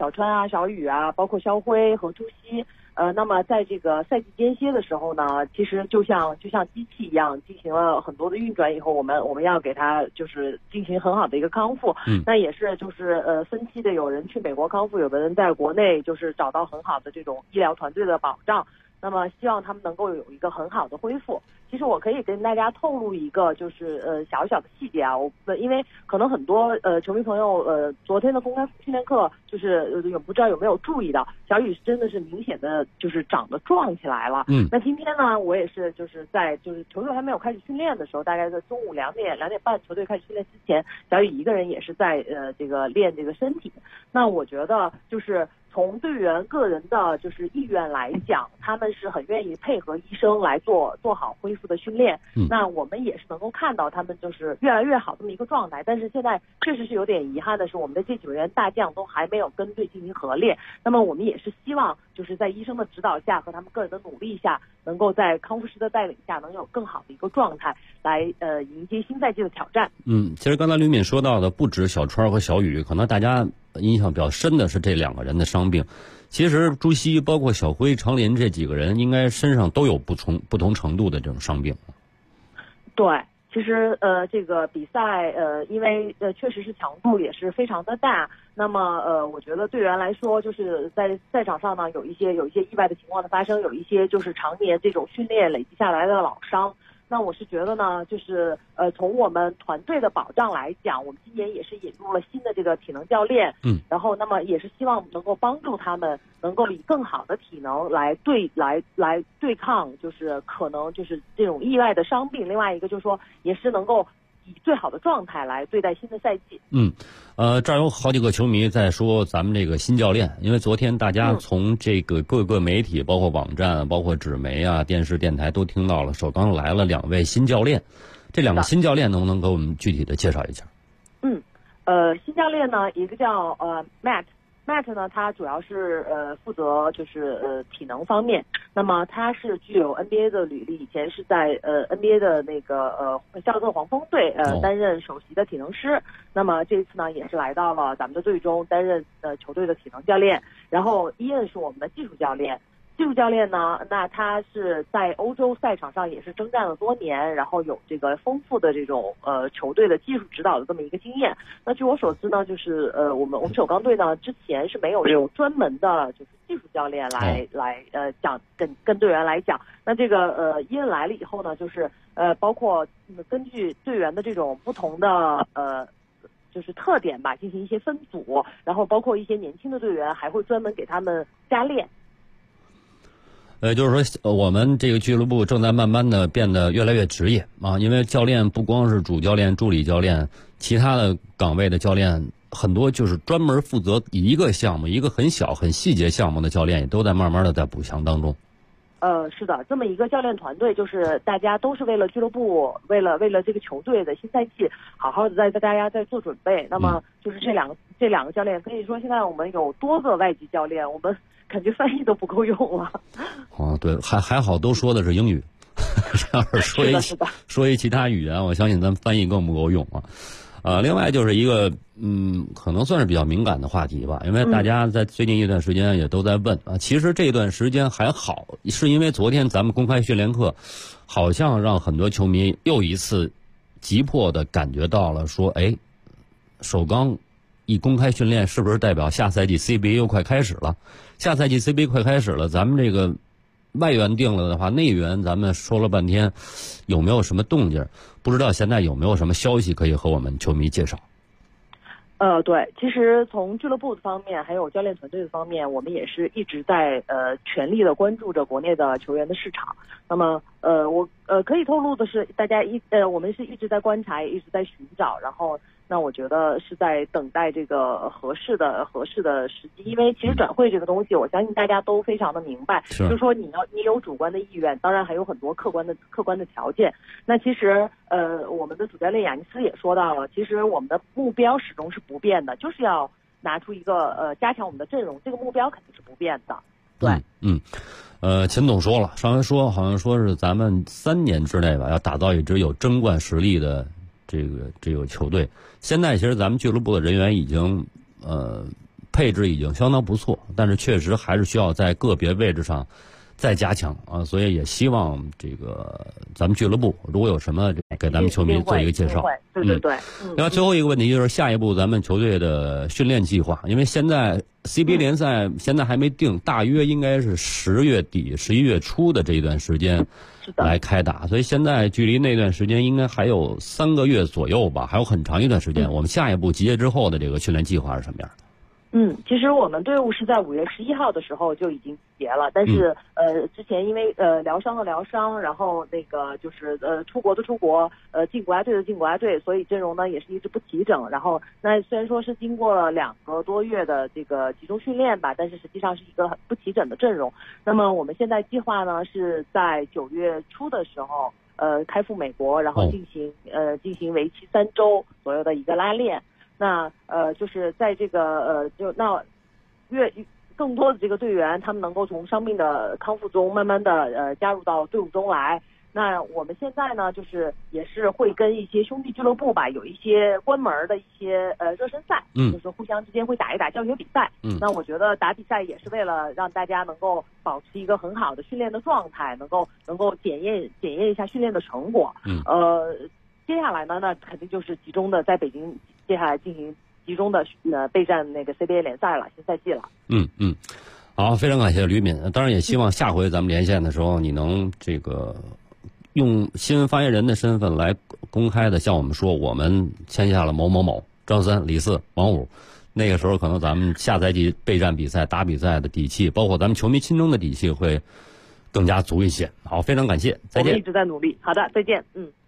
小川啊、小雨啊，包括肖辉和朱熹。那么在这个赛季间歇的时候呢，其实就像机器一样，进行了很多的运转以后，我们要给它就是进行很好的一个康复。那也是就是分期的，有人去美国康复，有的人在国内就是找到很好的这种医疗团队的保障。那么希望他们能够有一个很好的恢复。其实我可以跟大家透露一个就是小小的细节啊，因为可能很多球迷朋友昨天的公开训练课就是也不知道有没有注意到，小雨真的是明显的就是长得壮起来了。那今天呢，我也是就是在就是球队还没有开始训练的时候，大概在中午2点半球队开始训练之前，小雨一个人也是在这个练这个身体。那我觉得就是从队员个人的就是意愿来讲，他们是很愿意配合医生来做好恢复的训练。那我们也是能够看到他们就是越来越好这么一个状态。但是现在确实是有点遗憾的是，我们的这几员大将都还没有跟队进行合练。那么我们也是希望就是在医生的指导下和他们个人的努力下，能够在康复师的带领下，能有更好的一个状态来迎接新赛季的挑战。 其实刚才吕敏说到的不止小川和小雨，可能大家印象比较深的是这2个人的伤病。其实朱熹包括小辉、常林这几个人应该身上都有不同程度的这种伤病。 对，其实这个比赛因为确实是强度也是非常的大。那么我觉得队员来说，就是在赛场上呢有一些意外的情况的发生，有一些就是常年这种训练累积下来的老伤。那我是觉得呢，就是从我们团队的保障来讲，我们今年也是引入了新的这个体能教练，然后那么也是希望能够帮助他们能够以更好的体能来对抗，就是可能就是这种意外的伤病。另外一个就是说，也是能够以最好的状态来对待新的赛季。 这儿有好几个球迷在说咱们这个新教练，因为昨天大家从这个各个媒体，包括网站，包括纸媒啊、电视、电台都听到了，首钢来了2位新教练。这2个新教练能不能给我们具体的介绍一下？ 新教练呢，一个叫Matt 呢，他主要是负责就是体能方面。那么他是具有 NBA 的履历，以前是在NBA 的那个夏洛特黄蜂队担任首席的体能师。那么这次呢也是来到了咱们的队中担任球队的体能教练。然后伊恩是我们的技术教练。技术教练呢，那他是在欧洲赛场上也是征战了多年，然后有这个丰富的这种球队的技术指导的这么一个经验。那据我所知呢，就是我们首钢队呢之前是没有这种专门的就是技术教练来讲跟队员来讲。那这个伊恩来了以后呢，就是包括根据队员的这种不同的就是特点吧，进行一些分组，然后包括一些年轻的队员还会专门给他们加练。 就是说我们这个俱乐部正在慢慢的变得越来越职业啊，因为教练不光是主教练、助理教练，其他的岗位的教练很多就是专门负责一个项目，一个很小很细节项目的教练也都在慢慢的在补强当中。 是的，这么一个教练团队，就是大家都是为了俱乐部，为了这个球队的新赛季，好好的在大家在做准备。那么就是这两个教练，可以说现在我们有多个外籍教练，我们感觉翻译都不够用了。 对，还好都说的是英语，要是说一其他语言，我相信咱翻译更不够用啊。另外就是一个可能算是比较敏感的话题吧，因为大家在最近一段时间也都在问啊。其实这段时间还好，是因为昨天咱们公开训练课，好像让很多球迷又一次急迫的感觉到了，说首钢一公开训练是不是代表下赛季 CBA 又快开始了？下赛季 CBA 快开始了，咱们这个外援定了的话，内援咱们说了半天，有没有什么动静？不知道现在有没有什么消息可以和我们球迷介绍？ 对，其实从俱乐部的方面，还有教练团队的方面，我们也是一直在全力的关注着国内的球员的市场。那么我可以透露的是，大家我们是一直在观察，也一直在寻找，然后那我觉得是在等待这个合适的时机。因为其实转会这个东西，我相信大家都非常的明白，就是说你有主观的意愿，当然还有很多客观的条件。那其实我们的主教练雅尼斯也说到了，其实我们的目标始终是不变的，就是要拿出一个加强我们的阵容，这个目标肯定是不变的。对， 秦总说了，上回好像说是咱们3年之内吧，要打造一支有争冠实力的这个球队。现在其实咱们俱乐部的人员已经配置已经相当不错，但是确实还是需要在个别位置上再加强啊，所以也希望这个咱们俱乐部如果有什么给咱们球迷做一个介绍。 对对对。 另外最后一个问题就是下一步咱们球队的训练计划，因为现在 CBA 联赛现在还没定，大约应该是10月底11月初的这一段时间来开打，所以现在距离那段时间应该还有3个月左右吧，还有很长一段时间。我们下一步集结之后的这个训练计划是什么样的？ 其实我们队伍是在5月11号的时候就已经集结了，但是之前因为疗伤的疗伤，然后那个就是出国的出国，进国家队的进国家队，所以阵容呢也是一直不齐整。然后那虽然说是经过了2个多月的这个集中训练吧，但是实际上是一个很不齐整的阵容。那么我们现在计划呢是在9月初的时候开赴美国，然后进行为期3周左右的一个拉练。那就是在这个更多的这个队员，他们能够从伤病的康复中慢慢的加入到队伍中来。那我们现在呢，就是也是会跟一些兄弟俱乐部吧，有一些关门的一些热身赛，就是互相之间会打一打教学比赛。那我觉得打比赛也是为了让大家能够保持一个很好的训练的状态，能够检验一下训练的成果。接下来呢，那肯定就是集中的在北京，接下来进行集中的备战那个 CBA 联赛了，新赛季了。 好，非常感谢吕敏。当然也希望下回咱们连线的时候，你能这个用新闻发言人的身份来公开的向我们说，我们签下了某某某、张三、李四、王五。那个时候可能咱们下赛季备战比赛、打比赛的底气，包括咱们球迷心中的底气会更加足一些。好，非常感谢，再见。 我们一直在努力。好的，再见。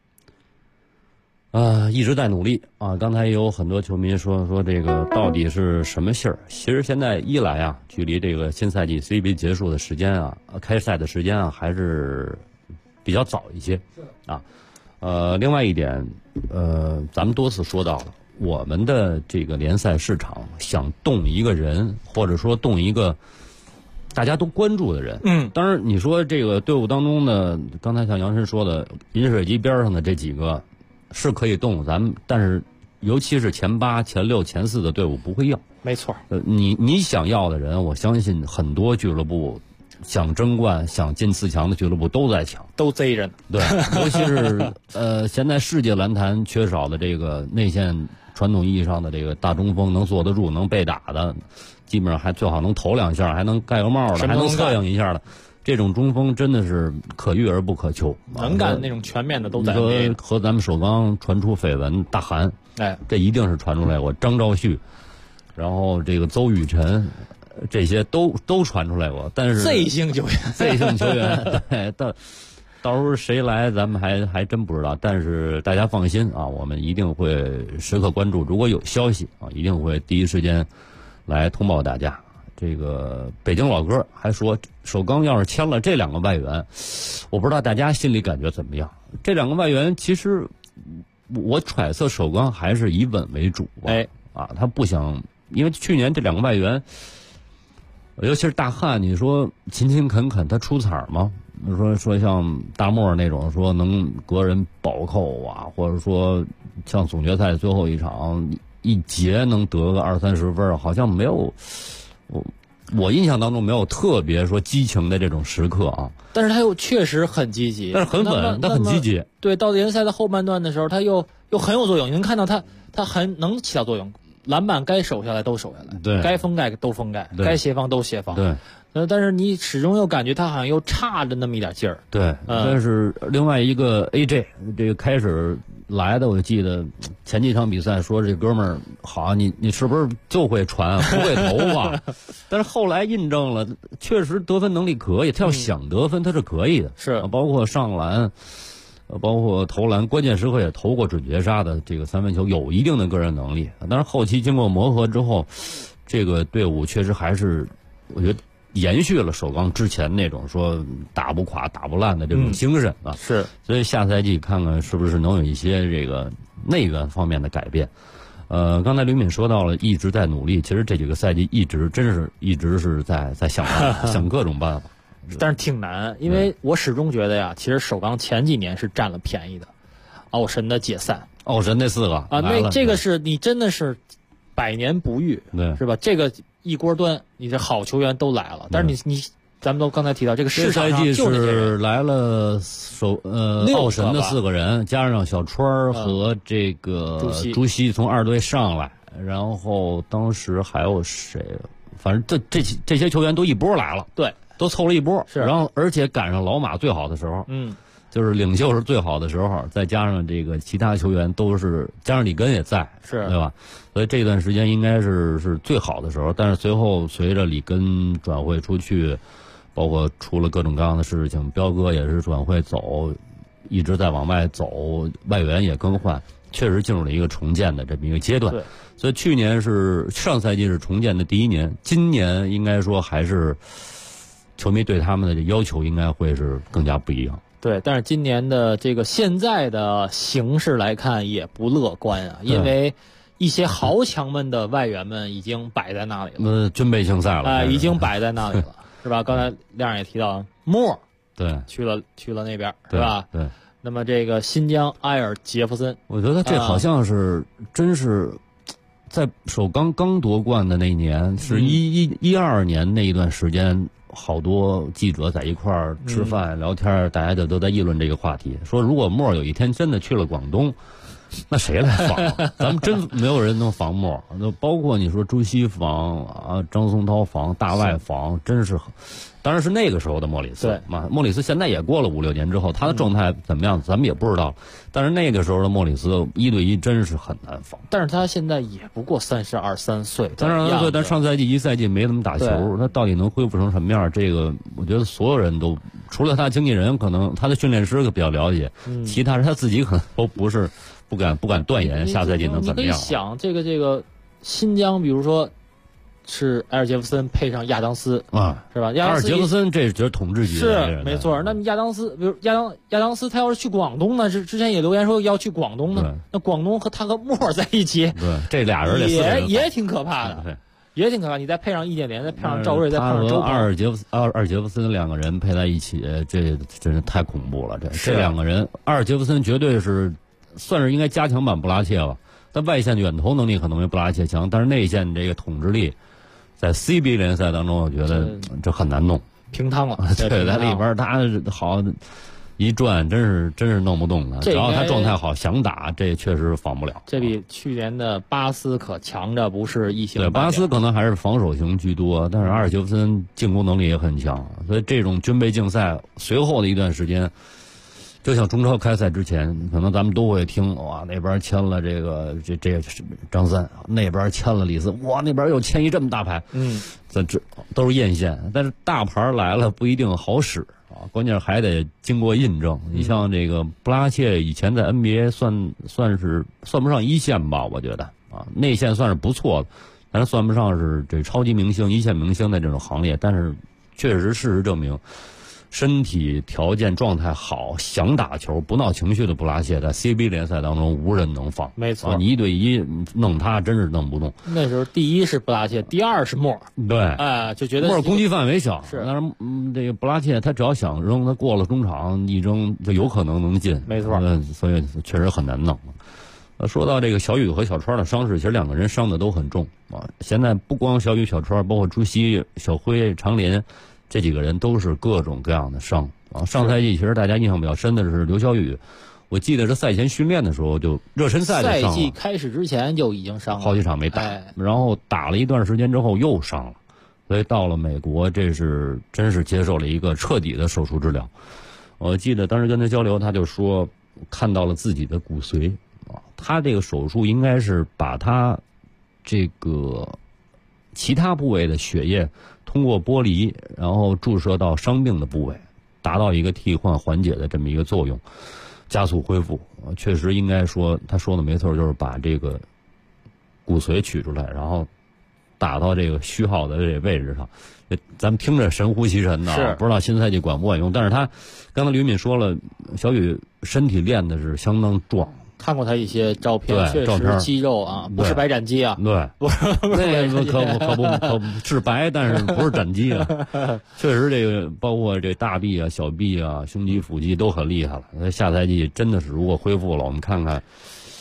一直在努力啊！刚才也有很多球迷说这个到底是什么信儿？其实现在一来啊，距离这个新赛季 CBA 结束的时间啊，开赛的时间啊，还是比较早一些啊。另外一点，咱们多次说到了，我们的这个联赛市场想动一个人，或者说动一个大家都关注的人，当然你说这个队伍当中呢，刚才像杨晨说的，饮水机边上的这几个。是可以动咱们，但是尤其是前8、前6、前4的队伍不会要。 没错。 你想要的人，我相信很多俱乐部想争冠、想进4强的俱乐部都在抢， 都贼着呢。 对，尤其是现在世界篮坛缺少的这个内线传统意义上的这个大中锋，能坐得住、能被打的，基本上还最好能投2下，还能盖个帽的，还能策应一下的。这种中锋真的是可遇而不可求， 能干那种全面的都在。 和咱们首钢传出绯闻，大韩，这一定是传出来过。张兆旭，然后这个邹宇辰，这些都传出来过。但是 Z 姓球员， 对，到时候谁来咱们还真不知道。但是大家放心啊，我们一定会时刻关注，如果有消息啊，一定会第一时间来通报大家。这个北京老哥还说，首钢要是签了这2个外援，我不知道大家心里感觉怎么样。这2个外援其实我揣测首钢还是以稳为主他不想，因为去年这2个外援，尤其是大汉，你说勤勤恳恳他出彩吗？说像大漠那种说能隔人暴扣啊，或者说像总决赛最后一场一节能得个20-30分，好像没有。我印象当中没有特别说激情的这种时刻啊， 但是他又确实很积极， 但是很稳，他很积极。 对，到联赛的后半段的时候，他又很有作用。你能看到他很能起到作用，篮板该守下来都守下来， 对， 该封盖都封盖，该协防都协防， 对。 但是你始终又感觉他好像又差着那么一点劲儿。 对，但是另外一个 AJ 这个开始来的，我记得前几场比赛说这哥们儿好，你是不是就会传不会投啊？但是后来印证了，确实得分能力可以，他要想得分他是可以的， 是包括上篮，包括投篮，关键时刻也投过准绝杀的这个3分球，有一定的个人能力。但是后期经过磨合之后，这个队伍确实还是我觉得延续了首钢之前那种说打不垮打不烂的这种精神啊， 是， 所以下赛季看看是不是能有一些这个内援方面的改变。刚才吕敏说到了一直在努力，其实这几个赛季一直是在想办法想各种办法， 但是挺难，因为我始终觉得呀，其实首钢前几年是占了便宜的，奥神的解散， 奥神那4个啊，那这个是你真的是百年不遇， 对， 是吧？这个一锅端，你这好球员都来了，但是你咱们都刚才提到这个市场上就是来了奥神的4个人，加上小川和这个朱熹从2队上来，然后当时还有谁？反正这些球员都一波来了， 对， 都凑了一波， 是， 然后而且赶上老马最好的时候，就是领袖是最好的时候，再加上这个其他球员都是，加上里根也在， 是， 对吧？所以这段时间应该是最好的时候，但是随后随着里根转会出去，包括出了各种各样的事情，彪哥也是转会走，一直在往外走，外援也更换，确实进入了一个重建的这么一个阶段。 对， 所以上赛季是重建的第1年，今年应该说还是球迷对他们的要求应该会是更加不一样。 对，但是今年的这个现在的形势来看也不乐观啊，因为一些豪强们的外援们已经摆在那里了， 军备竞赛了， 已经摆在那里了，是吧？刚才亮也提到莫， 对， 去了那边，是吧？ 对。 那么这个新疆埃尔杰夫森， 我觉得这好像是真是在首钢刚夺冠的那一年，是12年那一段时间。好多记者在一块儿吃饭聊天，大家都在议论这个话题，说如果莫有一天真的去了广东，那谁来防？咱们真没有人能防莫，那包括你说朱熹防啊，张松涛防，大外防，真是，当然是那个时候的莫里斯。 对， 莫里斯现在也过了5、6年之后，他的状态怎么样，咱们也不知道。但是那个时候的莫里斯1对1真是很难防。 但是他现在也不过32、3岁。 32岁，但上赛季1赛季没怎么打球，他到底能恢复成什么样？这个我觉得所有人都，除了他经纪人，可能他的训练师比较了解，其他人他自己可能都不是。不敢断言下赛季能怎么样？ 你可以想这个新疆，比如说是埃尔杰夫森配上亚当斯啊， 是吧？ 埃尔杰夫森这就是统治级的是没错。那么亚当斯，比如亚当斯，他要是去广东呢？之前也留言说要去广东呢。那广东和他和莫在一起， 对，这俩人也挺可怕的。对，也挺可怕。你再配上易建联，再配上赵睿，再配上周鹏， 阿尔杰夫森2个人配在一起，这真是太恐怖了。这2个人，阿尔杰夫森绝对是。算是应该加强版布拉切吧，但外线远投能力可能没布拉切强，但是内线这个统治力，在 CBA 联赛当中，我觉得这很难弄， 平汤了。 对，在里边他好一转，真是弄不动的。只要他状态好，想打，这确实防不了。 这比去年的巴斯可强着不是一星。 对，巴斯可能还是防守型居多，但是阿尔杰夫森进攻能力也很强，所以这种军备竞赛随后的一段时间。就像中超开赛之前，可能咱们都会听哇，那边签了这张三，那边签了李斯，哇，那边又签一这么大牌，这都是艳羡。但是大牌来了不一定好使啊，关键还得经过印证。你像这个布拉切以前在 NBA 算不上一线吧，我觉得啊，内线算是不错的，但是算不上是这超级明星、一线明星的这种行列。但是确实事实证明。身体条件状态好，想打球不闹情绪的布拉切，在 CBA 联赛当中无人能防。 没错， 你1对1弄他真是弄不动。 那时候第一是布拉切，第二是莫尔。 对， 就觉得莫尔攻击范围小， 是。 但是这个布拉切他只要想扔，他过了中场一扔就有可能能进。 没错， 所以确实很难弄。说到这个小雨和小川的伤势，其实2个人伤的都很重啊。现在不光小雨、小川，包括朱熹、小辉、长林。这几个人都是各种各样的伤啊！上赛季其实大家印象比较深的是刘晓宇，我记得是赛前训练的时候就热身赛就伤了， 赛季开始之前就已经伤了， 好几场没打，然后打了一段时间之后又伤了，所以到了美国，真是接受了一个彻底的手术治疗。我记得当时跟他交流，他就说看到了自己的骨髓啊，他这个手术应该是把他这个其他部位的血液。通过剥离，然后注射到伤病的部位，达到一个替换缓解的这么一个作用，加速恢复。确实应该说，他说的没错，就是把这个骨髓取出来，然后打到这个虚号的这位置上。咱们听着神乎其神的，不知道新赛季管不管用。但是他刚才吕敏说了，小雨身体练的是相当壮。 看过他一些照片，确实肌肉啊，不是白斩鸡啊， 对，不是那个可不是白，但是不是斩鸡啊。确实，这个包括这大臂啊、小臂啊、胸肌、腹肌都很厉害了。那下赛季真的是，如果恢复了，我们看看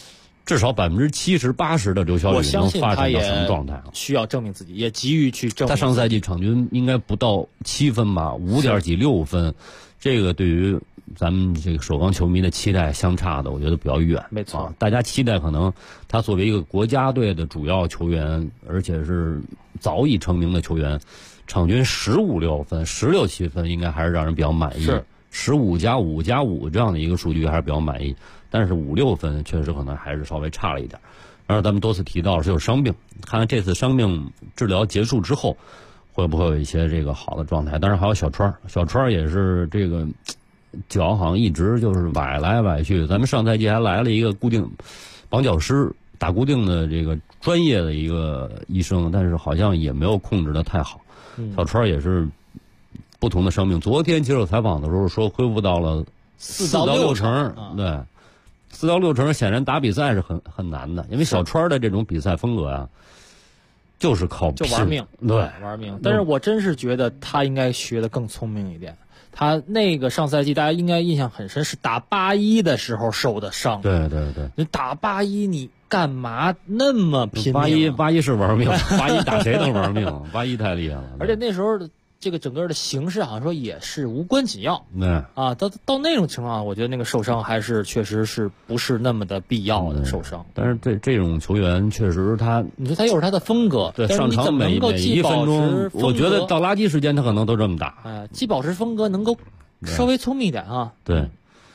至少70%、80%的刘晓宇能发展到什么状态？ 需要证明自己，也急于去证明。 他上赛季场均应该不到7分吧，5点几6分，这个对于咱们这个首钢球迷的期待相差的，我觉得比较远。 没错， 大家期待可能他作为一个国家队的主要球员，而且是早已成名的球员，场均15、6分、16、7分，应该还是让人比较满意。 是 15+5+5这样的一个数据还是比较满意。但是5、6分确实可能还是稍微差了一点。然后咱们多次提到是有伤病，看看这次伤病治疗结束之后，会不会有一些这个好的状态。当然还有小川也是这个脚好像一直就是崴来崴去。咱们上赛季还来了一个固定绑脚师，打固定的这个专业的一个医生，但是好像也没有控制的太好。小川也是不同的伤病。昨天接受采访的时候说恢复到了4到6成，对，4到6成，显然打比赛是很难的，因为小川的这种比赛风格啊，就是靠就玩命， 对， 玩命。但是我真是觉得他应该学得更聪明一点。他那个上赛季大家应该印象很深，是打81的时候受的伤。 对， 你打81你干嘛那么拼命 ？81是玩命，81打谁能玩命？81太厉害了。 而且那时候的这个整个的形势好像说也是无关紧要。 对啊，到那种情况，我觉得那个受伤还是确实是不是那么的必要的受伤。 但是这种球员确实你说他又是他的风格， 对，上场每1分钟，我觉得到垃圾时间他可能都这么打。 既保持风格，能够稍微聪明一点啊。 对。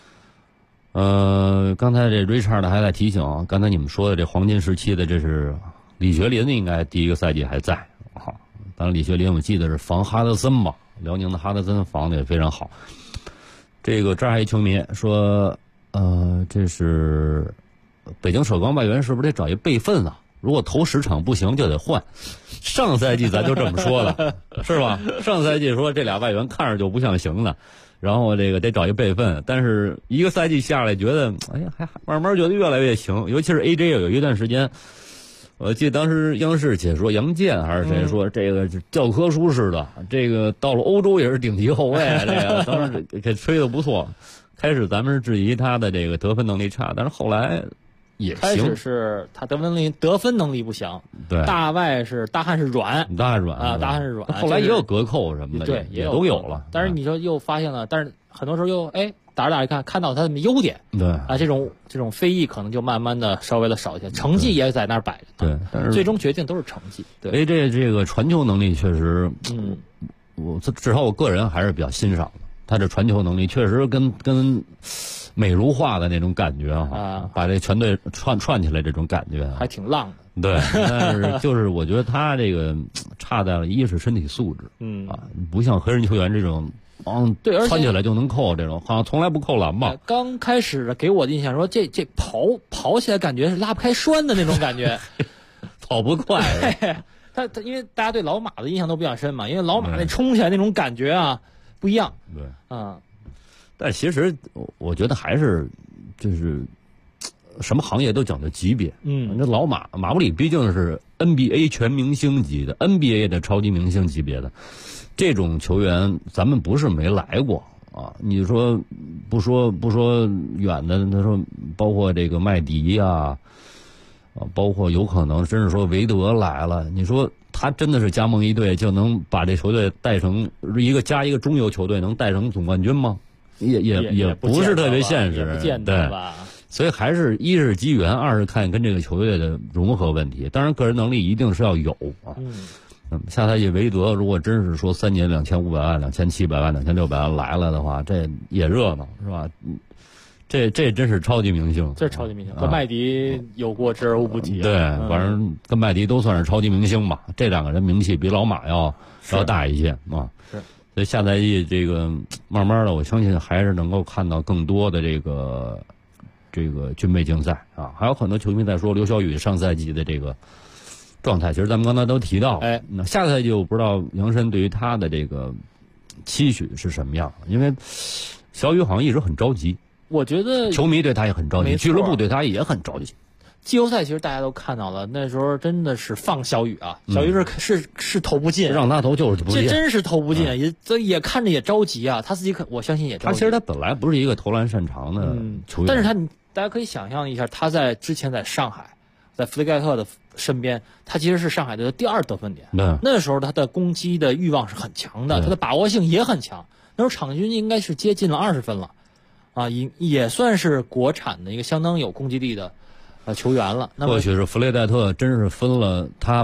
刚才这 Richard 还在提醒，刚才你们说的这黄金时期的，这是李学林应该第一个赛季还在。好，当然李学林我记得是防哈德森嘛，辽宁的哈德森防的也非常好。这个这儿还有球迷说，这是北京首钢外援是不是得找一备份啊？如果头10场不行就得换。上赛季咱就这么说了，是吧？上赛季说这俩外援看着就不像行的。然后这个得找一备份，但是一个赛季下来，觉得哎呀，还慢慢觉得越来越行。尤其是 AJ 有一段时间，我记得当时央视解说杨健还是谁说，这个教科书式的，这个到了欧洲也是顶级后卫，这个当时给吹得不错。开始咱们是质疑他的这个得分能力差，但是后来也行。 开始是他得分能力不行， 对， 大汉是软，大汉是软。 后来也有隔扣什么的， 对， 也都有了。 但是你说又发现了，但是很多时候又打着看到他的优点， 对啊，这种非议可能就慢慢的稍微的少一些，成绩也在那儿摆着， 对，但是最终决定都是成绩。对， 这个传球能力确实，我至少我个人还是比较欣赏的。他这传球能力确实跟美如画的那种感觉啊，把这全队串起来这种感觉还挺浪的。 对，但是就是我觉得他这个差在了一是身体素质，不像黑人球员这种对，而且窜起来就能扣这种，好像从来不扣篮吧。 刚开始给我的印象说这跑起来感觉是拉不开栓的那种感觉， 跑不快。 他因为大家对老马的印象都比较深嘛，因为老马那冲起来那种感觉啊不一样。 对， 但其实我觉得还是就是什么行业都讲究级别。那老马布里毕竟是 NBA 全明星级的 NBA 的超级明星级别的这种球员，咱们不是没来过啊。你说不说远的，他说包括这个麦迪呀，包括有可能真是说韦德来了，你说他真的是加盟一队就能把这球队带成一个中游球队能带成总冠军吗？也不是特别现实， 不见得吧。 所以还是一是机缘，二是看跟这个球队的融合问题。当然个人能力一定是要有啊。那么下赛季韦德如果真是说3年2500万、2700万、2600万来了的话，这也热闹是吧？这真是超级明星， 这是超级明星，跟麦迪有过之而无不及。 对，反正跟麦迪都算是超级明星吧。这两个人名气比老马要大一些啊。 是， 所以下赛季这个慢慢的，我相信还是能够看到更多的这个军备竞赛啊。还有很多球迷在说刘晓宇上赛季的这个状态，其实咱们刚才都提到。那下赛季我不知道杨申对于他的这个期许是什么样，因为小宇好像一直很着急。 我觉得球迷对他也很着急，俱乐部对他也很着急。 季后赛其实大家都看到了，那时候真的是放小宇啊，小宇是投不进， 让他投就是不进， 这真是投不进，也看着也着急啊。他自己我相信也着急。 他其实他本来不是一个投篮擅长的球员， 但是大家可以想象一下，他在之前在上海，在弗雷盖特的身边，他其实是上海队的第2得分点。那时候他的攻击的欲望是很强的，他的把握性也很强。那时候场均应该是接近了20分了，啊，也算是国产的一个相当有攻击力的球员了。那么或许是弗雷戴特真是分了他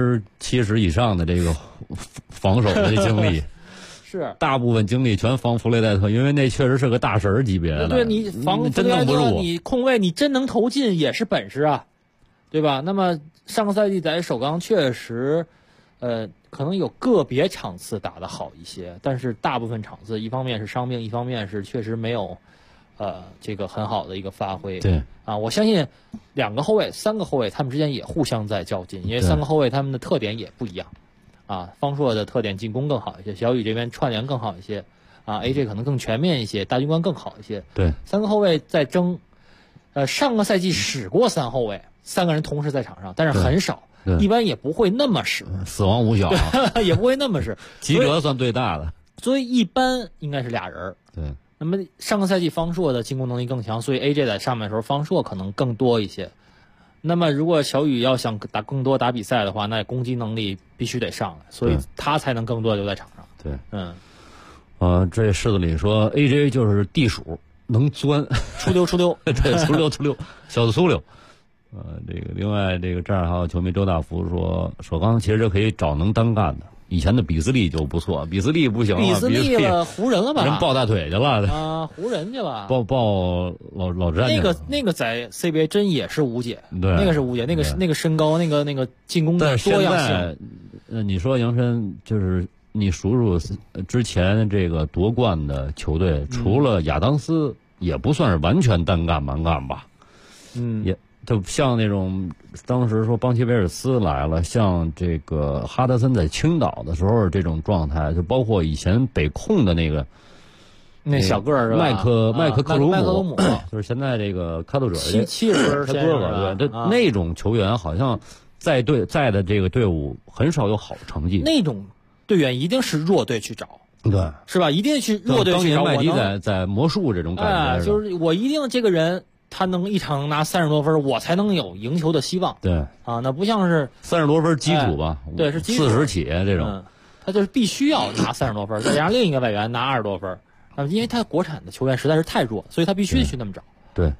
70%以上的这个防守的精力。 是大部分精力全防弗雷戴特，因为那确实是个大神级别的。 对，你防弗雷戴特，你控卫你真能投进也是本事啊，对吧？那么上个赛季在首钢确实，可能有个别场次打得好一些，但是大部分场次，一方面是伤病，一方面是确实没有，这个很好的一个发挥。 对啊，我相信2个后卫、3个后卫他们之间也互相在较劲，因为3个后卫他们的特点也不一样。啊，方硕的特点进攻更好一些，小雨这边串联更好一些，啊 ，AJ 可能更全面一些，大军官更好一些。 对 ，3个后卫在争，上个赛季使过3后卫，3个人同时在场上，但是很少，一般也不会那么使， 死亡五小， 也不会那么使， 吉德算最大的， 所以一般应该是俩人。 对， 那么上个赛季方硕的进攻能力更强，所以 AJ 在上面的时候，方硕可能更多一些。那么，如果小雨要想打更多打比赛的话，那攻击能力必须得上来，所以他才能更多的留在场上。 对，这柿子里说 AJ 就是地鼠，能钻， 出溜， 对，出溜，小的粗溜。这个另外这个这儿还有球迷周大福说，首钢其实可以找能单干的。以前的比斯利就不错，比斯利不行了， 比斯利了，湖人了吧？ 人抱大腿去了啊，湖人去了， 抱老詹。 那个在 CBA 真也是无解， 对， 那个是无解，那个身高，那个进攻的多样性。 你说杨晨，就是你数数之前这个夺冠的球队，除了亚当斯，也不算是完全单干蛮干吧？也。就像那种当时说邦奇维尔斯来了，像这个哈德森在青岛的时候这种状态，就包括以前北控的那小个儿是吧？ 麦克克鲁姆，就是现在这个开拓者 70分他哥哥，对，那种球员好像在的这个队伍很少有好成绩。 那种队员一定是弱队去找， 对， 是吧？一定去弱队去找。 当年麦迪在魔术这种感觉， 就是我一定这个人。他能一场拿30多分，我才能有赢球的希望。 对啊，那不像是 30多分基础吧？ 对，是基础 40起这种， 他就是必须要拿30多分，再加上另一个外援拿20多分。那么，因为他国产的球员实在是太弱，所以他必须去那么找。 对，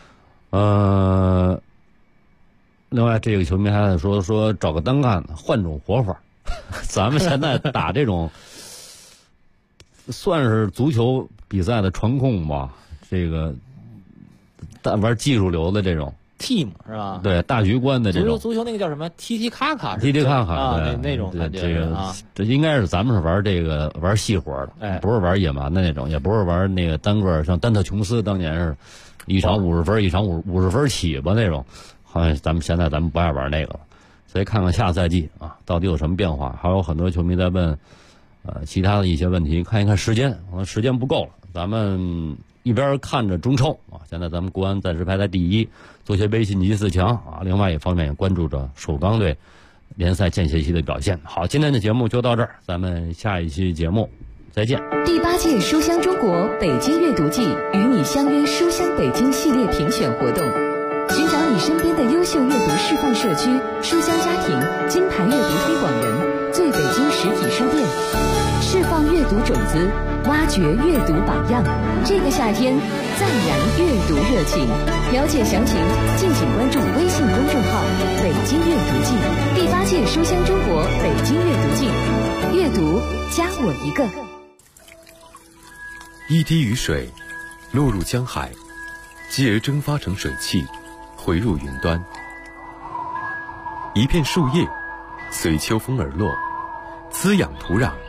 另外这个球迷还在说找个单干的，换种活法。咱们现在打这种算是足球比赛的传控吧，这个。玩技术流的这种 team 是吧？ 对，大局观的这种足球那个叫什么 TT 卡卡啊， 那种感觉这个这应该是咱们是玩细活的，不是玩野蛮的那种，也不是玩那个单个像丹特琼斯当年是一场50分，一场50分起吧那种，好像咱们不爱玩那个了。所以看看下赛季啊，到底有什么变化？还有很多球迷在问其他的一些问题，看一看时间不够了，咱们。一边看着中超啊，现在咱们国安暂时排在第1，足协杯晋级4强啊。另外一方面也关注着首钢队联赛间歇期的表现。好，今天的节目就到这儿，咱们下一期节目再见。 第8届书香中国北京阅读季与你相约书香北京系列评选活动，寻找你身边的优秀阅读示范社区、书香家庭、金牌阅读推广人、最北京实体书店，释放阅读种子，挖掘阅读榜样。这个夏天赞燃阅读热情，了解详情敬请关注微信公众号北京阅读季。第8届书香中国北京阅读季，阅读加我一个。 一滴雨水落入江海，继而蒸发成水汽，回入云端。一片树叶随秋风而落，滋养土壤，